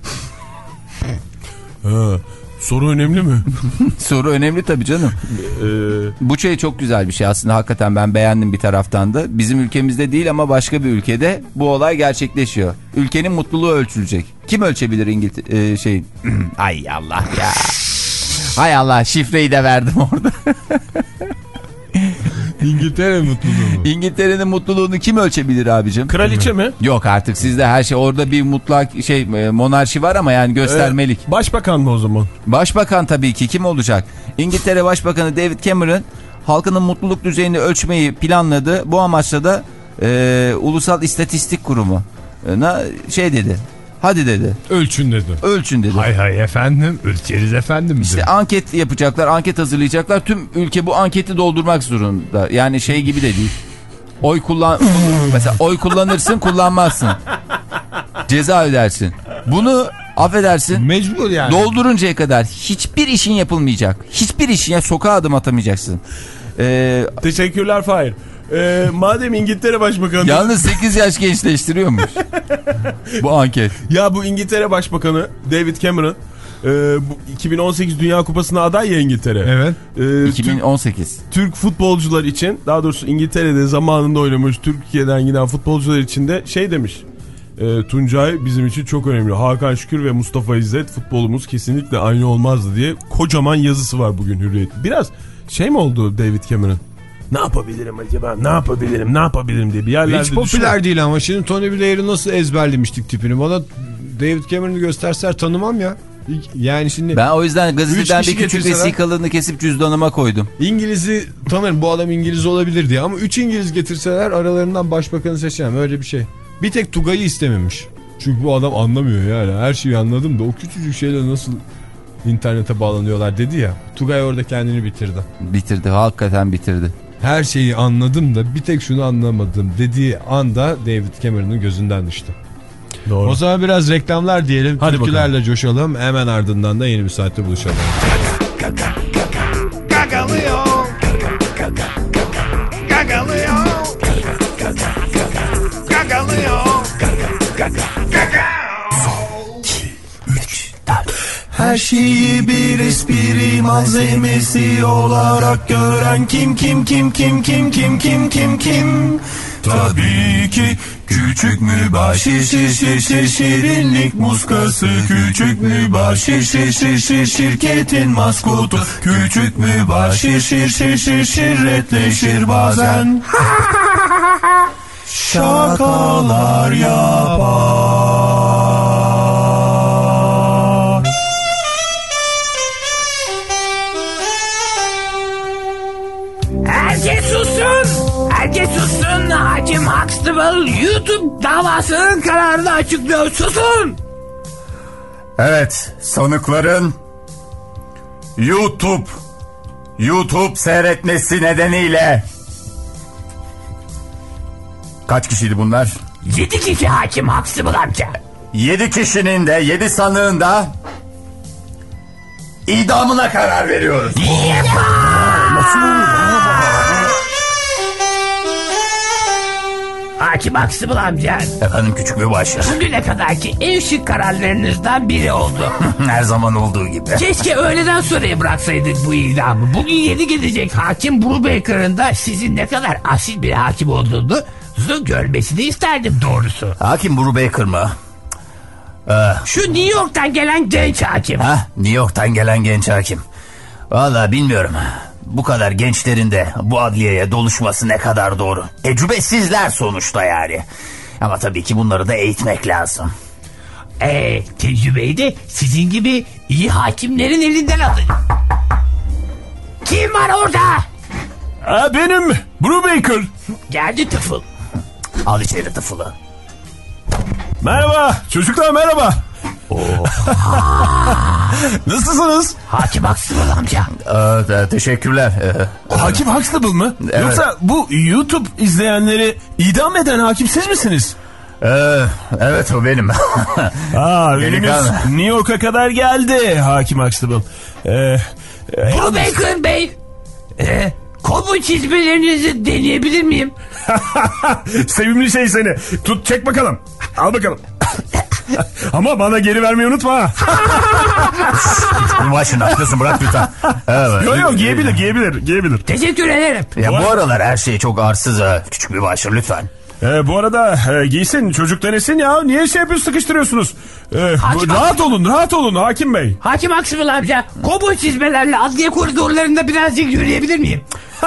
Ha, soru önemli mi? Soru önemli tabii canım. Ee... Bu şey çok güzel bir şey aslında, hakikaten ben beğendim bir taraftan da. Bizim ülkemizde değil ama başka bir ülkede bu olay gerçekleşiyor. Ülkenin mutluluğu ölçülecek. Kim ölçebilir İngiltere e, şey? Ay Allah ya. Hay Allah, şifreyi de verdim orada. İngiltere mutluluğu mu? İngiltere'nin mutluluğunu kim ölçebilir abicim? Kraliçe mi? Yok artık, sizde her şey, orada bir mutlak şey monarşi var ama yani göstermelik. Ee, başbakan mı o zaman? Başbakan tabii ki, kim olacak? İngiltere Başbakanı David Cameron halkının mutluluk düzeyini ölçmeyi planladı. Bu amaçla da e, Ulusal İstatistik Kurumu e, şey dedi. Hadi dedi. Ölçün dedi. Ölçün dedi. Hay hay efendim. Ölçeriz efendim. İşte dedi. Anket yapacaklar. Anket hazırlayacaklar. Tüm ülke bu anketi doldurmak zorunda. Yani şey gibi de değil. Oy kullan... Mesela oy kullanırsın, kullanmazsın. Ceza ödersin. Bunu affedersin. Mecbur yani. Dolduruncaya kadar hiçbir işin yapılmayacak. Hiçbir işin, ya sokağa adım atamayacaksın. Ee, Teşekkürler Fahir. Ee, madem İngiltere Başbakanı... Yalnız sekiz yaş gençleştiriyormuş bu anket. Ya bu İngiltere Başbakanı David Cameron e, bu iki bin on sekiz Dünya Kupası'na aday ya İngiltere. Evet. E, iki bin on sekiz. Türk, Türk futbolcular için, daha doğrusu İngiltere'de zamanında oynamış Türkiye'den giden futbolcular için de şey demiş. E, Tuncay bizim için çok önemli. Hakan Şükür ve Mustafa İzzet, futbolumuz kesinlikle aynı olmazdı diye kocaman yazısı var bugün Hürriyet. Biraz şey mi oldu David Cameron? Ne yapabilirim acaba? Ne yapabilirim? Ne yapabilirim diye bir yerlerde hiç popüler düşünüyorum. Değil ama şimdi Tony Blair'i nasıl ezberlemiştik tipini. Bana David Cameron'ı gösterseler tanımam ya. Yani şimdi ben o yüzden gazeteden bir küçük vesikalığını kesip cüzdanıma koydum. İngiliz'i tanırım, bu adam İngiliz olabilir diye, ama üç İngiliz getirseler aralarından başbakanı seçeceğim, öyle bir şey. Bir tek Tugay'ı istememiş. Çünkü bu adam anlamıyor yani. Her şeyi anladım da o küçücük şeyle nasıl internete bağlanıyorlar dedi ya. Tugay orada kendini bitirdi. Bitirdi, hakikaten bitirdi. Her şeyi anladım da bir tek şunu anlamadım dediği anda David Cameron'ın gözünden düştü. Doğru. O zaman biraz reklamlar diyelim. Hadi türkülerle bakalım. Coşalım. Hemen ardından da yeni bir saatte buluşalım. Gagalıyor. Gagalıyor. Gagalıyor. Her şeyi bir espri malzemesi olarak gören kim kim kim kim kim kim kim kim kim? Tabii ki küçük mübaşir şir şir şir şirinlik muskası, küçük mübaşir şir şir şir şirketin maskotu, küçük mübaşir şir şir şir şirretleşir bazen. Şakalar yapar. Herkes sussun. Herkes sussun. Hakim Huxtable YouTube davasının kararını açıklıyor. Susun. Evet, sanıkların YouTube YouTube seyretmesi nedeniyle. Kaç kişiydi bunlar? Yedi kişi Hakim Huxtable amca. Yedi kişinin de yedi sanığın da idamına karar veriyoruz. Hakim Huxtable amca. Efendim küçük mübaşir. Bugüne kadarki en şık kararlarınızdan biri oldu. Her zaman olduğu gibi. Keşke öğleden sonraya bıraksaydık bu idamı. Bugün yeni gelecek hakim Brubaker'ın da sizin ne kadar asil bir hakim olduğunu görmesini isterdim doğrusu. Hakim Brubaker mı? Ee, Şu New York'tan gelen genç hakim. Ha, New York'tan gelen genç hakim. Vallahi bilmiyorum. Bu kadar gençlerin de bu adliyeye doluşması ne kadar doğru. Tecrübesizler sonuçta yani. Ama tabii ki bunları da eğitmek lazım. Eee tecrübeyi de sizin gibi iyi hakimlerin elinden alın. Kim var orada? Aa, benim Brubaker. Geldi tıfıl. Al içeri tıfılı. Merhaba çocuklar, merhaba. Nasılsınız? Hakim Huxtable amca. Ee, teşekkürler. Ee, Hakim Huxtable mı? Evet. Yoksa bu YouTube izleyenleri idam eden hakim siz misiniz? Ee, evet o benim. Aa, ünümüz New York'a kadar geldi Hakim Huxtable. Ee, e, Brubaker Bey. Ee, kovboy çizmelerinizi deneyebilir miyim? Sevimli şey seni. Tut, çek bakalım. Al bakalım. Ama bana geri vermeyi unutma. Bunun başına haklısın, bırak lütfen. Evet. Yok yok, giyebilir giyebilir giyebilir. Teşekkür ederim. Ya bu aralar her şey çok arsız ha. Küçük bir başır lütfen. Ee, bu arada e, giysin, çocuk denesin ya. Niye şey yapıyorsunuz, sıkıştırıyorsunuz? Ee, Hakim, rahat hakim. olun rahat olun Hakim Bey. Hakim Huxtable amca, kovboy çizmelerle adliye koridorlarında birazcık yürüyebilir miyim?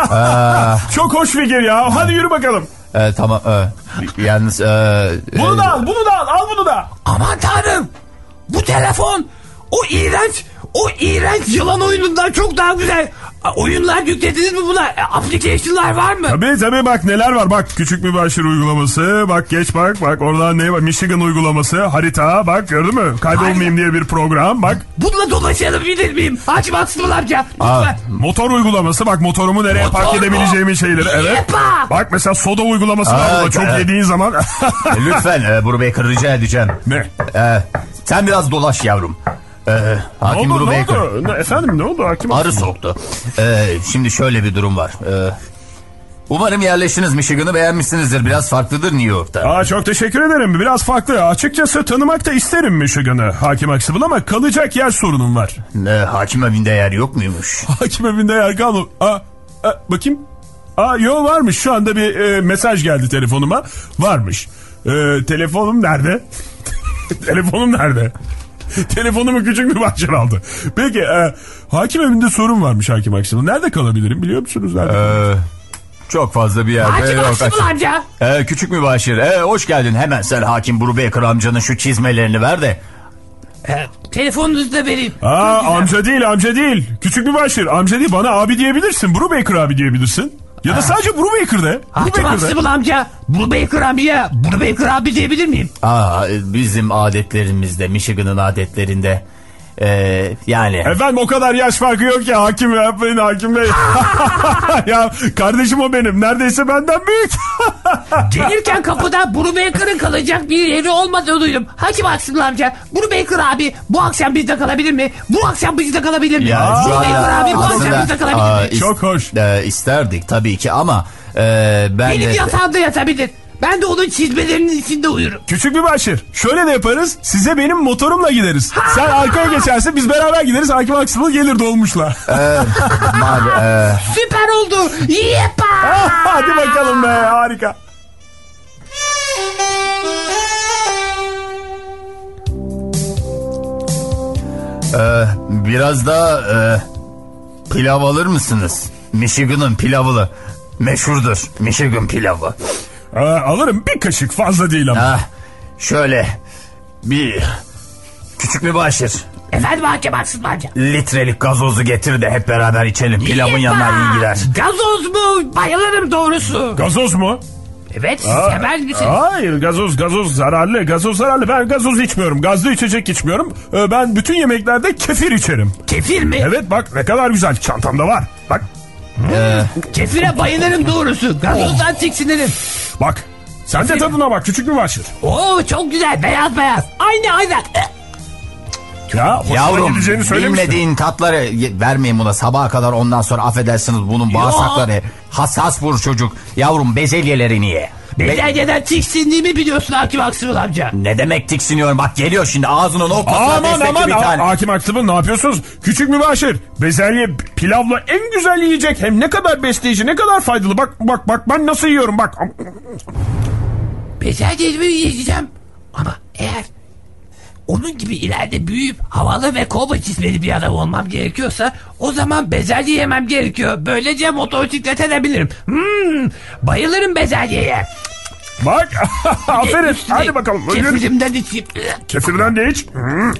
Çok hoş fikir ya. Hadi yürü bakalım. Ee, tamam. E, yalnız... E, bunu e, da al, bunu da al, al bunu da. Aman tanrım. Bu telefon o iğrenç, o iğrenç yılan oyunundan çok daha güzel. Oyunlar yüklediniz mi buna? Application'lar var mı? Tabii tabii, bak neler var. Bak küçük mübaşir uygulaması. Bak geç bak. Bak oradan ne var? Michigan uygulaması. Harita. Bak gördün mü? Kaybolmayayım diye bir program. Bak. Bununla dolaşalım bilir miyim? Hakim Huxtable amca. Aa, motor uygulaması. Bak motorumu nereye Motor park mu? edebileceğimi şeyleri. Evet. Yepa! Bak mesela soda uygulaması Aa, var burada. Çok evet. yediğin zaman. e, lütfen e, Brubaker rica edeceğim. Ne? E, sen biraz dolaş yavrum. E, Hakim ne oldu, Brubaker. ne oldu? Ne, efendim ne oldu Hakim? Arı soktu. E, şimdi şöyle bir durum var. E, umarım yerleştiniz, Michigan'ı beğenmişsinizdir. Biraz farklıdır New York'ta. Aa, çok teşekkür ederim. Biraz farklı. Açıkçası tanımak da isterim Michigan'ı Hakim Huxtable, ama kalacak yer sorunum var. E, hakim evinde yer yok muymuş? Hakim evinde yer kalmadı. Aa, a, bakayım. Aa, yo varmış. Şu anda bir e, mesaj geldi telefonuma. Varmış. E, telefonum nerede? Telefonum nerede? Telefonumu küçük bir bahçer aldı. Peki e, hakim evinde sorun varmış Hakim Huxtable. Nerede kalabilirim biliyor musunuz? Nerede? Ee, çok fazla bir yerde Hakim yok. Huxtable amca. Ee, küçük mübaşir. Ee, hoş geldin. Hemen sen Hakim Brubaker amcanın şu çizmelerini ver de. Ee, telefonunuzu da vereyim. Aa, amca değil amca değil. Küçük mübaşir amca değil, bana abi diyebilirsin. Brubaker abi diyebilirsin. Ya da sadece Brubaker de. Hakim Huxtable amca. Brubaker amca. Brubaker abi diyebilir miyim? Aa, bizim adetlerimizde, Michigan'ın adetlerinde ee, yani. Efendim o kadar yaş farkı yok ya hakim yapmayın Hakim Bey. Ya kardeşim o benim. Neredeyse benden büyük. Gelirken kapıda Brubaker'ın kalacak bir yeri olmadığını duydum. Hakim Huxtable amca. Brubaker abi bu akşam bizde kalabilir mi? Bu akşam bizde kalabilir mi? Ya, Brubaker abi bu akşam bizde kalabilir aa, mi? is- Çok hoş. E, isterdik tabii ki ama e, ben Benim de... yatağımda yatabilir. Ben de onun çizmelerinin içinde uyurum. Küçük bir başır. Şöyle de yaparız. Size benim motorumla gideriz. Sen arkaya geçersin, biz beraber gideriz. Hakim Huxtable gelir dolmuşla. E, mal, e, Süper oldu. Yepa! Hadi bakalım be, harika. Ee, biraz da e, pilav alır mısınız? Michigan'ın pilavı meşhurdur. Michigan pilavı. Ee, alırım, bir kaşık, fazla değil ama. Ha, şöyle bir küçük mübaşir. Efendim hakim haksız mı hakim? Litrelik gazozu getir de hep beraber içelim. Pilavın yanına iyi gider. Gazoz mu? Bayılırım doğrusu. Gazoz mu? Evet, siz Aa, sever misiniz? Hayır, gazoz gazoz zararlı. Gazoz zararlı. Ben gazoz içmiyorum. Gazlı içecek içmiyorum. Ee, ben bütün yemeklerde kefir içerim. Kefir mi? Evet, bak ne kadar güzel. Çantamda var. Bak. Ee, Kefire bayılırım doğrusu. Gazozdan oh. tiksinirim. Bak. Sen kefir. De tadına bak. Küçük mübaşir. Oo, çok güzel. Beyaz beyaz. Aynı aynı. Ya, yavrum, bilmediğin tatları vermeyin buna sabaha kadar, ondan sonra affedersiniz bunun bağırsakları Yo. hassas vur çocuk. Yavrum, bezelyelerini ye. Bezelyeden tiksindiğimi biliyorsun Hakim Aksımıl amca. Ne demek tiksiniyorum, bak geliyor şimdi ağzının ortasına aman aman bir tane. Hakim Aksımıl ne yapıyorsunuz? Küçük mübaşir, bezelye pilavla en güzel yiyecek, hem ne kadar besleyici, ne kadar faydalı. Bak bak bak ben nasıl yiyorum bak. Bezelye mi yiyeceğim? Ama eğer onun gibi ileride büyüyüp havalı ve kovboy çizmeli bir adam olmam gerekiyorsa o zaman bezelye yemem gerekiyor. Böylece motosiklet edebilirim. Hmm, bayılırım bezelyeye. Bak aferin üstüne, hadi bakalım. Kefirimden içeyim. Kefirden de iç.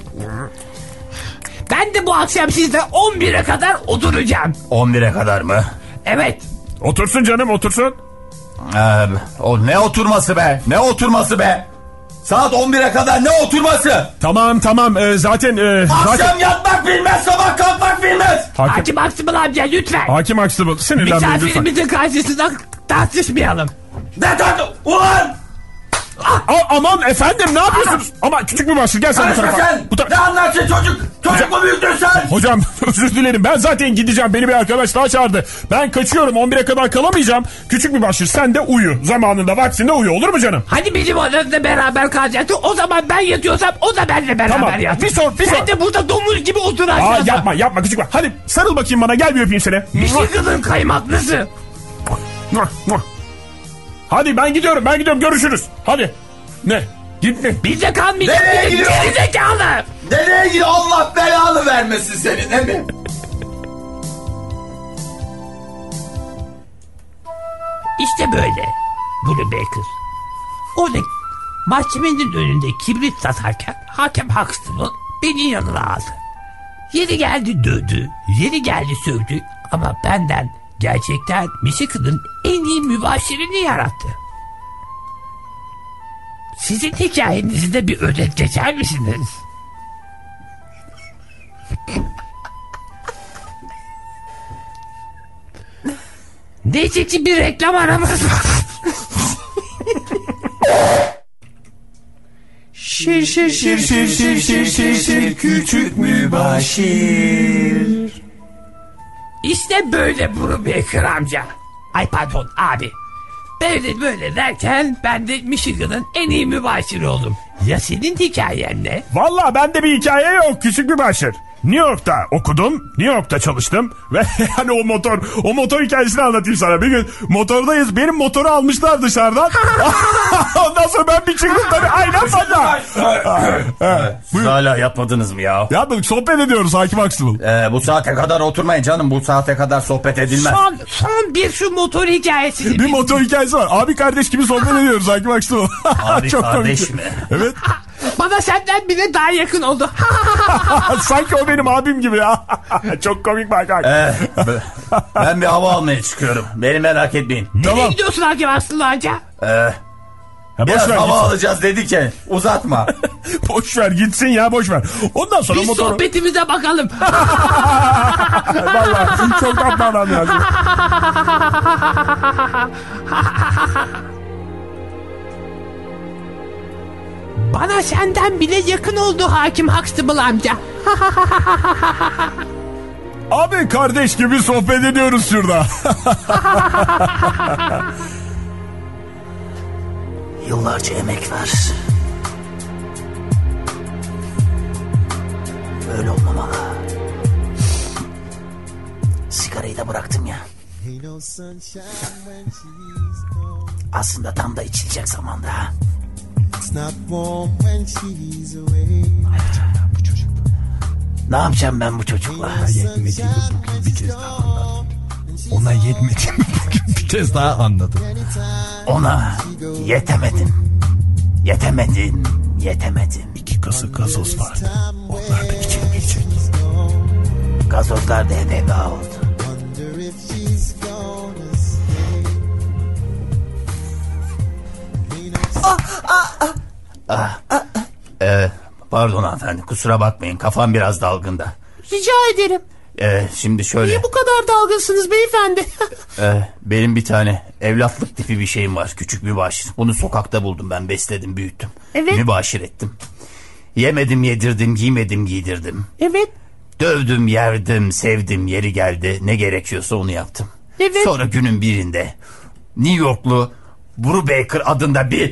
Ben de bu akşam sizde on bire kadar oturacağım. on bire kadar mı? Evet. Otursun canım, otursun. Ee, o ne oturması be? Ne oturması be? Saat on bire kadar ne oturması? Tamam tamam ee, zaten... E, Akşam zaten... yatmak bilmez, sabah kalkmak bilmez. Hakim, Hakim Aksımıl amca lütfen. Hakim Aksımıl sinirlenmeyin lütfen. Misafirimizin karşısında tartışmayalım. Ne tartı? Ulan! A aman efendim ne yapıyorsunuz? Ama, Ama küçük mübaşir gel sen bu tarafa. Sen. Bu tarafa. Ne anlarsın çocuk? Çocuk mu büyüdün sen? Hocam özür dilerim, ben zaten gideceğim, beni bir arkadaş daha çağırdı. Ben kaçıyorum, on bire kadar kalamayacağım. Küçük mübaşir sen de uyu, zamanında vaktinde uyu, olur mu canım? Hadi bizim odada beraber kalacaktı, o zaman ben yatıyorsam o da benimle beraber tamam. yatsın. Bir sor bir sen sor. de burada domuz gibi otur aşağıda. Aa, yapma yapma küçük mübaşir. Hadi sarıl bakayım bana, gel bir öpeyim seni. Michigan'ın kaymaklısı. Hadi ben gidiyorum ben gidiyorum, görüşürüz. Hadi. Ne? Gitme. Bizde kalmayacak. Nereye gidiyor? Gerizekalı. Nereye gidiyor? Allah belanı vermesin senin, değil mi? İşte böyle. Blue Baker. Orada mahkemenin önünde kibrit satarken Hakim Huxtable beni yanına aldı. Yeri geldi dövdü, yeri geldi sövdü ama benden gerçekten Michigan'ın en iyi mübaşirini yarattı. Sizin hikayenizde bir özet geçer misiniz? Neyse ki bir reklam aramız var. Şir şir şir şir şir şir şir şir küçük mübaşir. İşte böyle Brubaker amca. Ay pardon abi. Böyle böyle derken ben de Michigan'ın en iyi mübaşiri oldum. Ya senin hikayen ne? Valla bende bir hikaye yok küçük mübaşir. New York'ta okudum, New York'ta çalıştım ve hani o motor, o motor hikayesini anlatayım sana. Bir gün motordayız, benim motoru almışlar dışarıdan. Ondan sonra ben bir çıktım tabii, aynen bana. Siz hala yapmadınız mı ya? Yapmadık, sohbet ediyoruz Hakim Aksımıl. Ee, bu saate kadar oturmayın canım, bu saate kadar sohbet edilmez. Son, son bir şu motor hikayesi. Bir motor hikayesi var, abi kardeş gibi sohbet ediyoruz Hakim Aksımıl. Abi çok kardeş komik. Mi? Evet. Bana senden bile daha yakın oldu. Sanki o benim abim gibi ya. Çok komik bak. Ee, ben bir hava almaya çıkıyorum. Beni merak etmeyin. Nereye tamam. gidiyorsun Hakim aslında anca? Ee, ya biraz hava gitsin. Alacağız dedik ya. Uzatma. Boş ver gitsin ya, boş ver. Ondan sonra biz motoru... sohbetimize bakalım. Vallahi çok tatlı adam ya. Bana senden bile yakın oldu Hakim Huxtable amca. Abi kardeş gibi sohbet ediyoruz şurada. Yıllarca emek var. Böyle olmamalı. Sigarayı da bıraktım ya. Aslında tam da içilecek zamanda. It's not warm when she's away. Ayrıca bu çocuk Ne yapacağım ben bu çocukla? Ona yetmediğimi bugün bir kez daha anladım. Ona yetmediğimi bugün bir kez daha anladım. Ona yetemedim. Yetemedim. Yetemedim. İki kasa gazoz vardı. Onlar da içilmeyecek. Gazozlar da heba oldu. Ah, ah, ah. Ah. Ah. Ee, pardon hanımefendi, kusura bakmayın, kafam biraz dalgında. Rica ederim. Ee, şimdi şöyle. Niye bu kadar dalgınsınız beyefendi? ee, benim bir tane evlatlık tipi bir şeyim var, küçük mübaşir. Bunu sokakta buldum, ben besledim, büyüttüm. Evet. Mübaşir ettim. Yemedim, yedirdim, giymedim, giydirdim. Evet. Dövdüm, yerdim, sevdim, yeri geldi. Ne gerekiyorsa onu yaptım. Evet. Sonra günün birinde New Yorklu Brubaker adında bir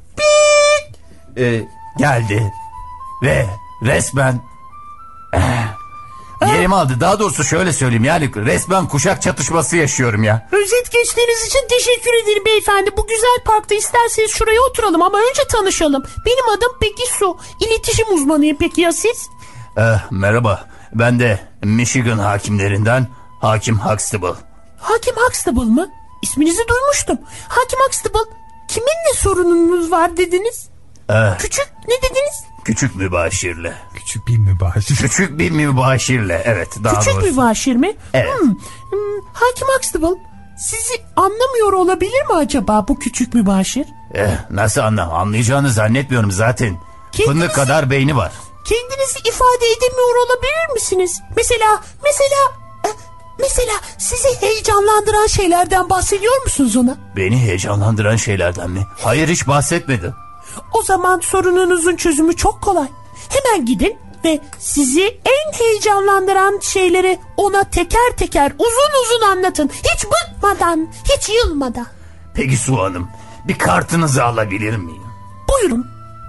e, geldi ve resmen eh, yerimi aldı. Daha doğrusu şöyle söyleyeyim, yani resmen kuşak çatışması yaşıyorum ya. Özet geçtiğiniz için teşekkür ederim beyefendi. Bu güzel parkta isterseniz şuraya oturalım ama önce tanışalım. Benim adım Peki Su. İletişim uzmanıyım. Peki ya siz? Eh, merhaba, ben de Michigan hakimlerinden Hakim Huxtable. Hakim Huxtable mı? İsminizi duymuştum. Hakim Huxtable, kiminle sorununuz var dediniz? Eh, Küçük ne dediniz? Küçük mübaşirle. Küçük bir mübaşir. Küçük bir mübaşirle, evet. Daha Küçük doğrusu. mübaşir mi? Evet. Hmm. Hmm. Hakim Huxtable, sizi anlamıyor olabilir mi acaba bu küçük mübaşir? Eh, nasıl anlam? Anlayacağını zannetmiyorum zaten. Kendiniz... Fındık kadar beyni var. Kendinizi ifade edemiyor olabilir misiniz? Mesela, mesela, mesela sizi heyecanlandıran şeylerden bahsediyor musunuz ona? Beni heyecanlandıran şeylerden mi? Hayır, hiç bahsetmedim. O zaman sorununuzun çözümü çok kolay. Hemen gidin ve sizi en heyecanlandıran şeyleri ona teker teker uzun uzun anlatın. Hiç bıkmadan, hiç yılmadan. Peki Su Hanım, bir kartınızı alabilir miyim? Buyurun.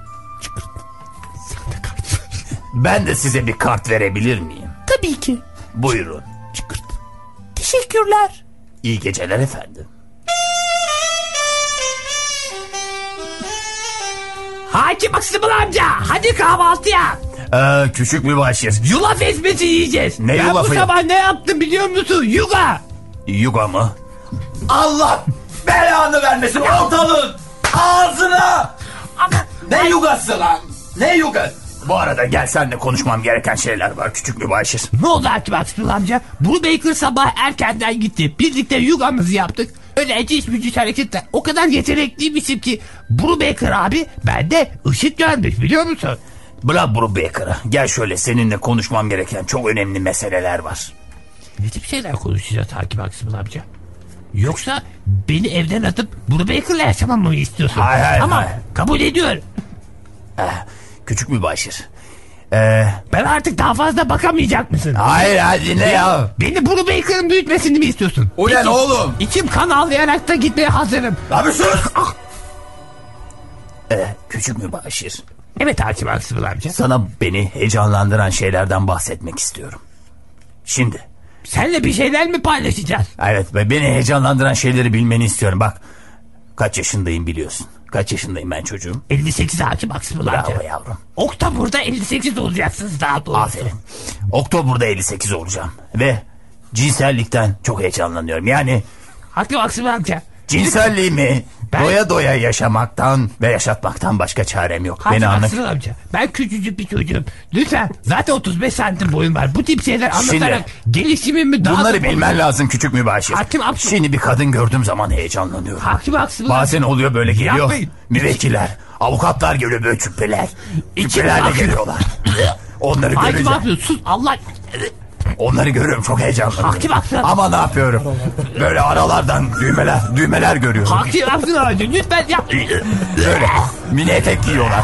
Ben de size bir kart verebilir miyim? Tabii ki. Buyurun. Teşekkürler. İyi geceler efendim. Hakim Huxtable amca, hadi kahvaltıya. Ee, küçük mübaşir. Yulaf ezmesi yiyeceğiz. Ne ben yulafı bu ya? sabah ne yaptım biliyor musun? Yuga. Yuga mı? Allah belanı vermesin ortalığın ağzına. Ne yugası lan? Ne yuga? Bu arada gel, seninle konuşmam gereken şeyler var küçük mübaşir. Ne oldu Hakim Huxtable amca? Brubaker sabah erkenden gitti. Birlikte yugamızı yaptık. Öyle eciş bücüş hareketler. O kadar yetenekliymişim ki Brubaker abi bende ışık görmüş, biliyor musun? Bırak Brubaker'ı. Gel şöyle, seninle konuşmam gereken çok önemli meseleler var. Ne tip şeyler konuşacağız Hakim Huxtable amca? Yoksa beni evden atıp Brubaker'la yaşamamı istiyorsun? Hayır hayır. Tamam, hayır. kabul ediyorum. Eh, küçük mübaşir. Ee, ben artık daha fazla bakamayacak mısın? Hayır hadi ne ya? Beni Brubaker'ın büyütmesini mi istiyorsun? Ulan Peki, oğlum. İçim kan ağlayarak da gitmeye hazırım. Abi sus. ee, küçük mübaşir. Evet Hakim Huxtable amca. Sana beni heyecanlandıran şeylerden bahsetmek istiyorum. Şimdi. Seninle bir şeyler mi paylaşacağız? Evet, ve beni heyecanlandıran şeyleri bilmeni istiyorum. Bak, kaç yaşındayım biliyorsun. Kaç yaşındayım ben çocuğum? elli sekiz Hakim Huxtable amca. Bravo yavrum. Oktober'da elli sekiz olacaksınız daha doğrusu. Aferin. Oktober'da elli sekiz olacağım. Ve cinsellikten çok heyecanlanıyorum. Yani Hakim Huxtable amca. cinselliğimi Ben... doya doya yaşamaktan ve yaşatmaktan başka çarem yok. Hakim Beni anla. Huxtable amca. Ben küçücük bir çocuğum. Lütfen, zaten otuz beş santim boyum var. Bu tip şeyler anlatarak Şimdi, gelişimimi daha... Bunları bilmen lazım küçük mübaşir. Hakim Huxtable. Şimdi bir kadın gördüğüm zaman heyecanlanıyorum. Hakim Huxtable. Bazen oluyor böyle geliyor. Yapmayın. Müvekkiller, avukatlar geliyor böyle cübbeler. Cübbelerle geliyorlar. Onları Hakim görünce. Huxtable sus Allah... Onları görüyorum, çok heyecanlanıyorum. Hakim Huxtable. Ama ne yapıyorum? Böyle aralardan düğmeler, düğmeler görüyorum. Hakim Huxtable amca lütfen yap. Böyle mini etek giyiyorlar.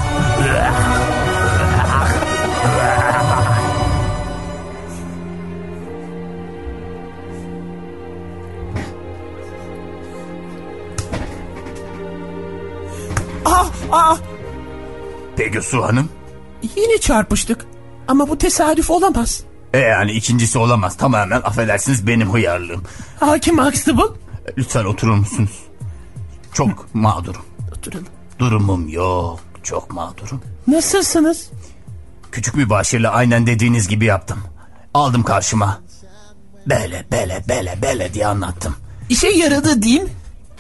Ah, ah. Peki Su Hanım? Yine çarpıştık. Ama bu tesadüf olamaz. E yani ikincisi olamaz. Tamamen affedersiniz benim hıyarlığım. Hakim Huxtable. Lütfen oturur musunuz? Çok mağdurum. Oturalım. Durumum yok. Çok mağdurum. Nasılsınız? küçük mübaşirle aynen dediğiniz gibi yaptım. Aldım karşıma. Böyle böyle böyle böyle diye anlattım. İşe yaradı değil mi?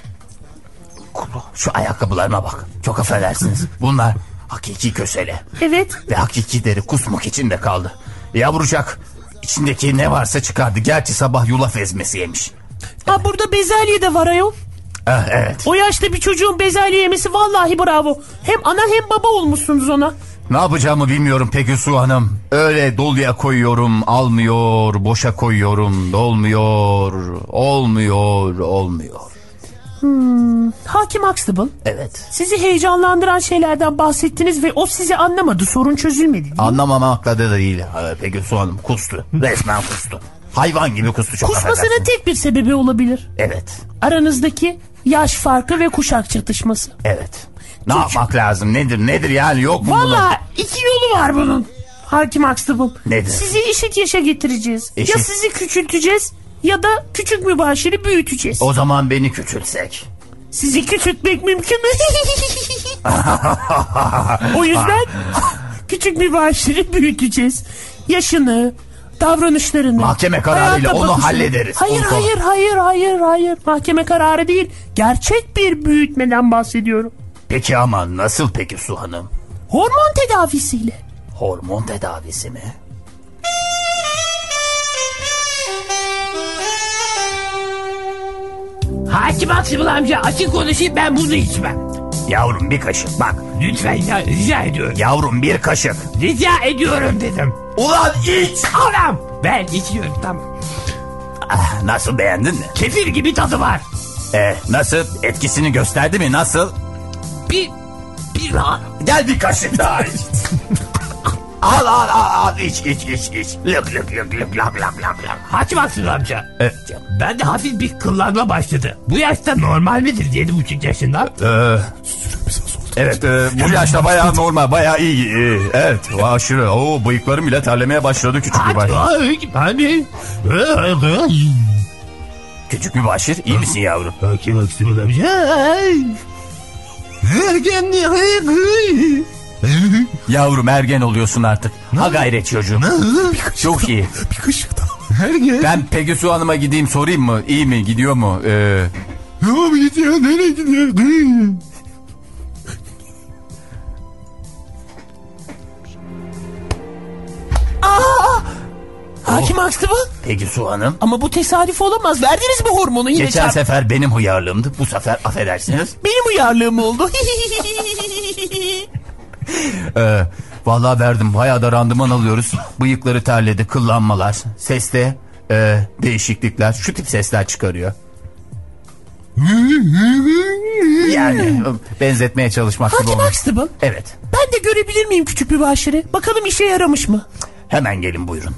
Şu ayakkabılarıma bak. Çok affedersiniz. Bunlar hakiki kösele. Evet. Ve hakiki deri kusmuk içinde kaldı. Yavrucak içindeki ne varsa çıkardı. Gerçi sabah yulaf ezmesi yemiş. Ha, burada bezelye de var ayol. Eh, evet. O yaşta bir çocuğun bezelye yemesi vallahi bravo. Hem ana hem baba olmuşsunuz ona. Ne yapacağımı bilmiyorum Pegasus Hanım. Öyle doluya koyuyorum, almıyor, boşa koyuyorum, dolmuyor, olmuyor, olmuyor. Hmm, Hakim Huxtable. Evet. Sizi heyecanlandıran şeylerden bahsettiniz ve o sizi anlamadı, sorun çözülmedi değil mi? Anlamamakla da değil Pegasus Hanım, kustu. Resmen kustu. Hayvan gibi kustu, çok Kusmasının affedersin. tek bir sebebi olabilir. Evet. Aranızdaki yaş farkı ve kuşak çatışması. Evet. Ne Çocuk. yapmak lazım? Nedir? Nedir yani? Yok mu bunun? Valla iki yolu var bunun. Hakim Huxtable. Nedir? Sizi eşit yaşa getireceğiz. Eşit. Ya sizi küçülteceğiz ya da küçük mübaşiri büyüteceğiz. O zaman beni küçülsek. Sizi küçültmek mümkün mü? O yüzden küçük mübaşiri büyüteceğiz. Yaşını, davranışlarını. Mahkeme kararıyla onu bakışını hallederiz. Hayır onu hayır hayır hayır hayır. Mahkeme kararı değil. Gerçek bir büyütmeden bahsediyorum. Peki ama nasıl peki Su Hanım? Hormon tedavisiyle. Hormon tedavisi mi? Hakim Huxtable amca, açık konuşayım, ben bunu içmem. Yavrum bir kaşık bak. Lütfen ya, rica ediyorum. Yavrum bir kaşık. Rica ediyorum dedim. Ulan iç. Anam. Ben içiyorum, tamam. Ah, nasıl, beğendin mi? Kefir gibi tadı var. Ee, nasıl, etkisini gösterdi mi, nasıl? Bir, bir daha. Gel bir kaşık daha iç. Al al al al iç iç iç iç. Lök lök lök lök lak lak lak lak. Hakim Huxtable amca. Evet. Ben de hafif bir kıllanma başladı. Bu yaşta normal midir, yedi buçuk yaşında? Ee, evet e, bu yaşta bayağı normal, bayağı iyi, iyi. Evet aşırı. Oo, bıyıklarım bile terlemeye başladı küçük mübaşir. Hani? Küçük mübaşir, iyi misin yavrum? Hakim Huxtable amca. Yavrum ergen oluyorsun artık. Ha gayret çocuğum. Çok iyi. Bir kaşık daha. Ben Pegasus Hanım'a gideyim sorayım mı? İyi mi? Gidiyor mu? Ee... Tamam gidiyor. Nereye gidiyor? Aa! Hakim Huxtable. Pegasus Hanım. Ama bu tesadüf olamaz. Verdiniz mi hormonu yine? Geçen çarp... sefer benim hıyarlığımdı. Bu sefer affedersiniz. Benim hıyarlığım oldu. ee, vallahi verdim. Bayağı da randıman alıyoruz. Bıyıkları terledi. Kıllanmalar. Seste e, değişiklikler. Şu tip sesler çıkarıyor. Yani benzetmeye çalışmak gibi Hakim olmuş. Huxtable. Evet. Ben de görebilir miyim küçük mübaşiri? Bakalım işe yaramış mı? Hemen gelin buyurun.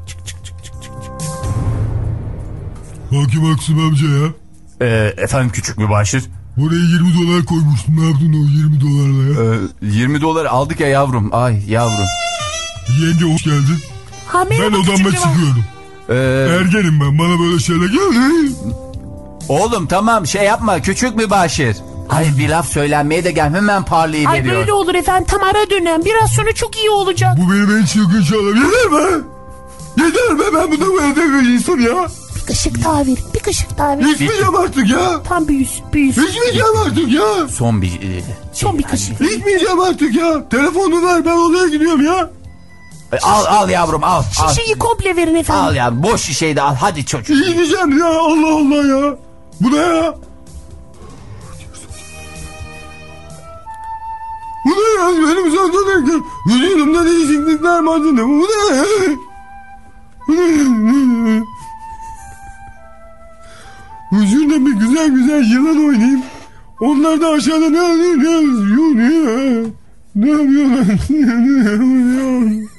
Hakim Huxtable amca ya. Ee, efendim küçük mübaşir. Buraya yirmi dolar koymuşsun. Ne yaptın o yirmi dolarla ya? Ee, yirmi dolar aldık ya yavrum. Ay yavrum. Yenge hoş geldin. Ha, ben odamda çıkıyorum. Ee, Ergenim ben. Bana böyle şeyler gel. Oğlum tamam şey yapma küçük mübaşir. Hayır bir laf söylenmeye de gel, hemen parlayıveriyor. Ay böyle olur efendim, tam ara dönem. Biraz sonra çok iyi olacak. Bu benim en çılgın şeylerim. Yeter be. Yeter be, ben bunu bu evde büyüysem ya. Bir kaşık daha ver. Bir kaşık daha ver. İçmeyeceğim artık ya. Tam büyüsün büyüsün. İçmeyeceğim artık ya. Son bir... E, Son bir kaşık. İçmeyeceğim artık ya. Telefonu ver, ben odaya gidiyorum ya. Al al yavrum al. Şişeyi al. komple verin efendim. Al ya, boş şişeyi de al hadi çocuk. İçmeyeceğim ya, Allah Allah ya. Bu ne ya? Bu ne ya? Benim zaten vücudumda değişiklikler madde. Bu ne? Bu ne? Şurada bir güzel güzel yılan oynayayım. Onlar da aşağıda ne yapıyor? Ne yapıyor? Ne yapıyorlar? Ne yapıyor?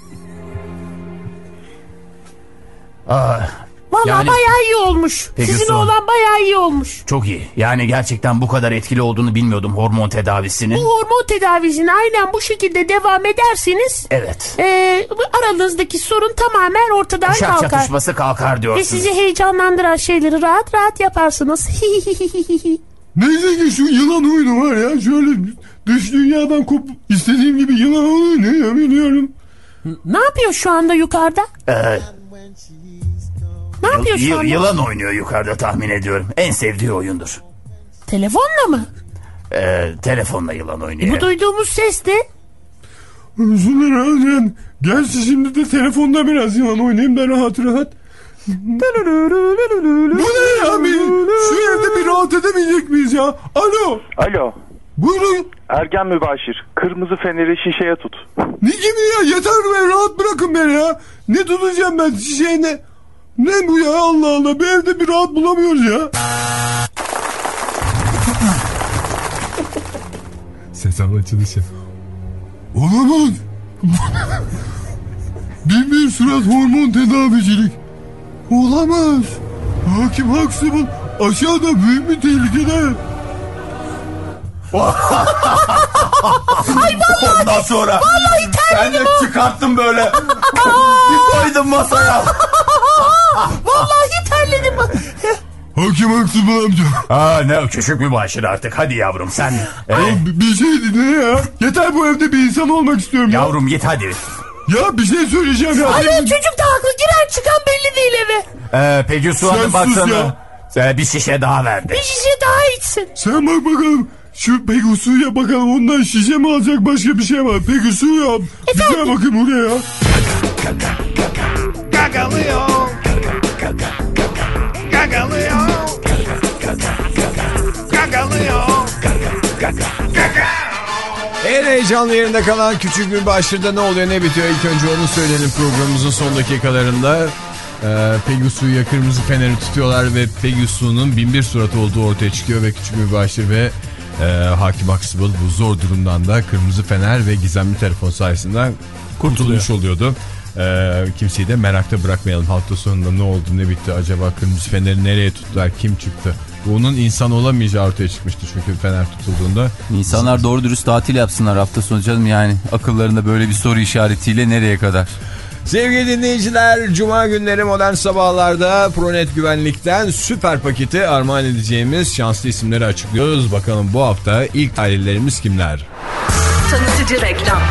Aa, Vallahi yani, bayağı iyi olmuş. Sizin son. oğlan bayağı iyi olmuş. Çok iyi. Yani gerçekten bu kadar etkili olduğunu bilmiyordum hormon tedavisinin. Bu hormon tedavisine aynen bu şekilde devam ederseniz... Evet. E, aranızdaki sorun tamamen ortadan Kuşak kalkar. Kuşak çatışması kalkar diyorsunuz. Ve sizi heyecanlandıran şeyleri rahat rahat yaparsınız. Neyse ki şu yılan oyunu var ya. Şöyle dış dünyadan kopup istediğim gibi yılan oyunu biliyorum. Ne yapıyor şu anda yukarıda? Ee, ne yapıyor şu anda? Yılan oynuyor yukarıda tahmin ediyorum. En sevdiği oyundur. Telefonla mı? Ee, telefonla yılan oynuyor. E, bu duyduğumuz ses de. Özürler Adrian. Gerçi şimdi de telefonda biraz yılan oynayayım da rahat rahat. Bu ne ya? Bir, şu evde bir rahat edemeyecek miyiz ya? Alo. Alo. Buyurun. Ergen mübaşir. Kırmızı feneri şişeye tut. Ne gibi ya? Yeter be, rahat bırakın beni ya. Ne tutacağım ben şişeye ne? Ne bu ya, Allah Allah. Bir evde bir rahat bulamıyoruz ya. Sesam açılışı. Olamaz. Bin bir surat hormon tedavicilik. Olamaz. Hakim Huxtable aşağıda büyük bir tehlikede. Ay vallahi, ondan sonra vallahi ben de çıkarttım böyle. Bir koydum masaya. Vallahi terledim. Hakim Huxtable amca. Ha ne küçük mübaşir artık, hadi yavrum sen. Ee, bir şey dinle ya. Yeter, bu evde bir insan olmak istiyorum ya. Yavrum git hadi. Ya bir şey söyleyeceğim ya. Ay çocuk da haklı, girer çıkan belli değil eve. Ee, peki su hanım baksana. Sen bir şişe daha verdi. Bir şişe daha içsin. Sen bak bakalım. Şu Pegasus'a bakalım, ondan şişe mi alacak, başka bir şey var. Pegasus ya. Güzel bakın buraya ya. Gagalıyor. Gagalıyor. Gagalıyor. En heyecanlı yerinde kalan küçük bir başlıkta ne oluyor ne bitiyor, ilk önce onu söyleyelim programımızın son dakikalarında. Ee, Pegasus'ya kırmızı feneri tutuyorlar ve Pegasus'un bin bir suratı olduğu ortaya çıkıyor ve küçük bir başlık ve e, Hakim Huxtable bu zor durumdan da kırmızı fener ve gizemli telefon sayesinde kurtulmuş oluyordu. Ee, kimseyi de merakta bırakmayalım. Hafta sonunda ne oldu ne bitti acaba, kırmızı feneri nereye tuttular, kim çıktı? Bunun insan olamayacağı ortaya çıkmıştı çünkü fener tutulduğunda. İnsanlar doğru dürüst tatil yapsınlar hafta sonu canım, yani akıllarında böyle bir soru işaretiyle nereye kadar? Sevgili dinleyiciler, Cuma günleri Modern Sabahlar'da Pronet Güvenlik'ten süper paketi armağan edeceğimiz şanslı isimleri açıklıyoruz. Bakalım bu hafta ilk talihlerimiz kimler? Tanıtıcı reklam.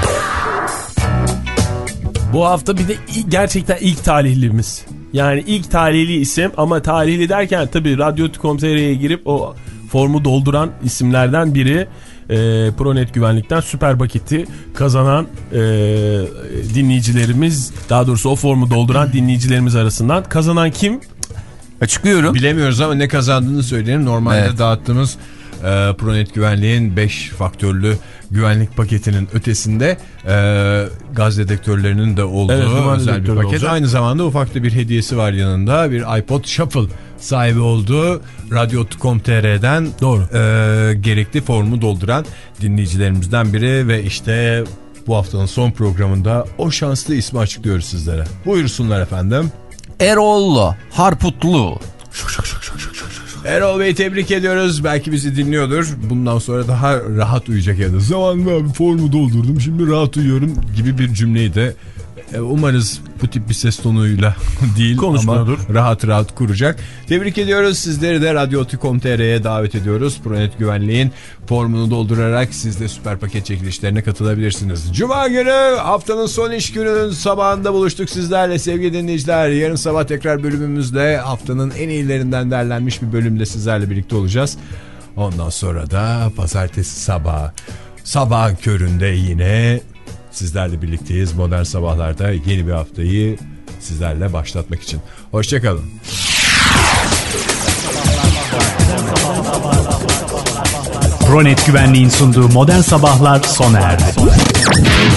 Bu hafta bir de gerçekten ilk talihlimiz. Yani ilk talihli isim, ama talihli derken tabii radyo nokta com nokta tr'ye girip o formu dolduran isimlerden biri. E, Pronet Güvenlik'ten süper paketi kazanan e, dinleyicilerimiz, daha doğrusu o formu dolduran dinleyicilerimiz arasından kazanan kim? Açıklıyorum. Bilemiyoruz ama ne kazandığını söyleyelim. Normalde evet. dağıttığımız e, Pronet Güvenlik'in beş faktörlü güvenlik paketinin ötesinde e, gaz dedektörlerinin de olduğu evet, özel bir paket. Olacak. Aynı zamanda ufak da bir hediyesi var yanında. Bir iPod Shuffle sahibi olduğu radyo nokta com nokta tr'den doğru e, gerekli formu dolduran dinleyicilerimizden biri ve işte bu haftanın son programında o şanslı ismi açıklıyoruz sizlere. Buyursunlar efendim. Erol Harputlu. Erol Bey'i tebrik ediyoruz. Belki bizi dinliyordur. Bundan sonra daha rahat uyuyacak ya da zamanında abi formu doldurdum şimdi rahat uyuyorum gibi bir cümleyi de umarız bu tip bir ses tonuyla değil ama rahat rahat kuracak. Tebrik ediyoruz. Sizleri de radyo nokta com nokta tr'ye davet ediyoruz. Pronet Güvenliğin formunu doldurarak siz de süper paket çekilişlerine katılabilirsiniz. Cuma günü haftanın son iş gününün sabahında buluştuk sizlerle sevgili dinleyiciler. Yarın sabah tekrar bölümümüzde haftanın en iyilerinden derlenmiş bir bölümle sizlerle birlikte olacağız. Ondan sonra da pazartesi sabah sabah köründe yine sizlerle birlikteyiz. Modern Sabahlar'da yeni bir haftayı sizlerle başlatmak için. Hoşçakalın. Pronet Güvenliğin sunduğu Modern Sabahlar sona erdi.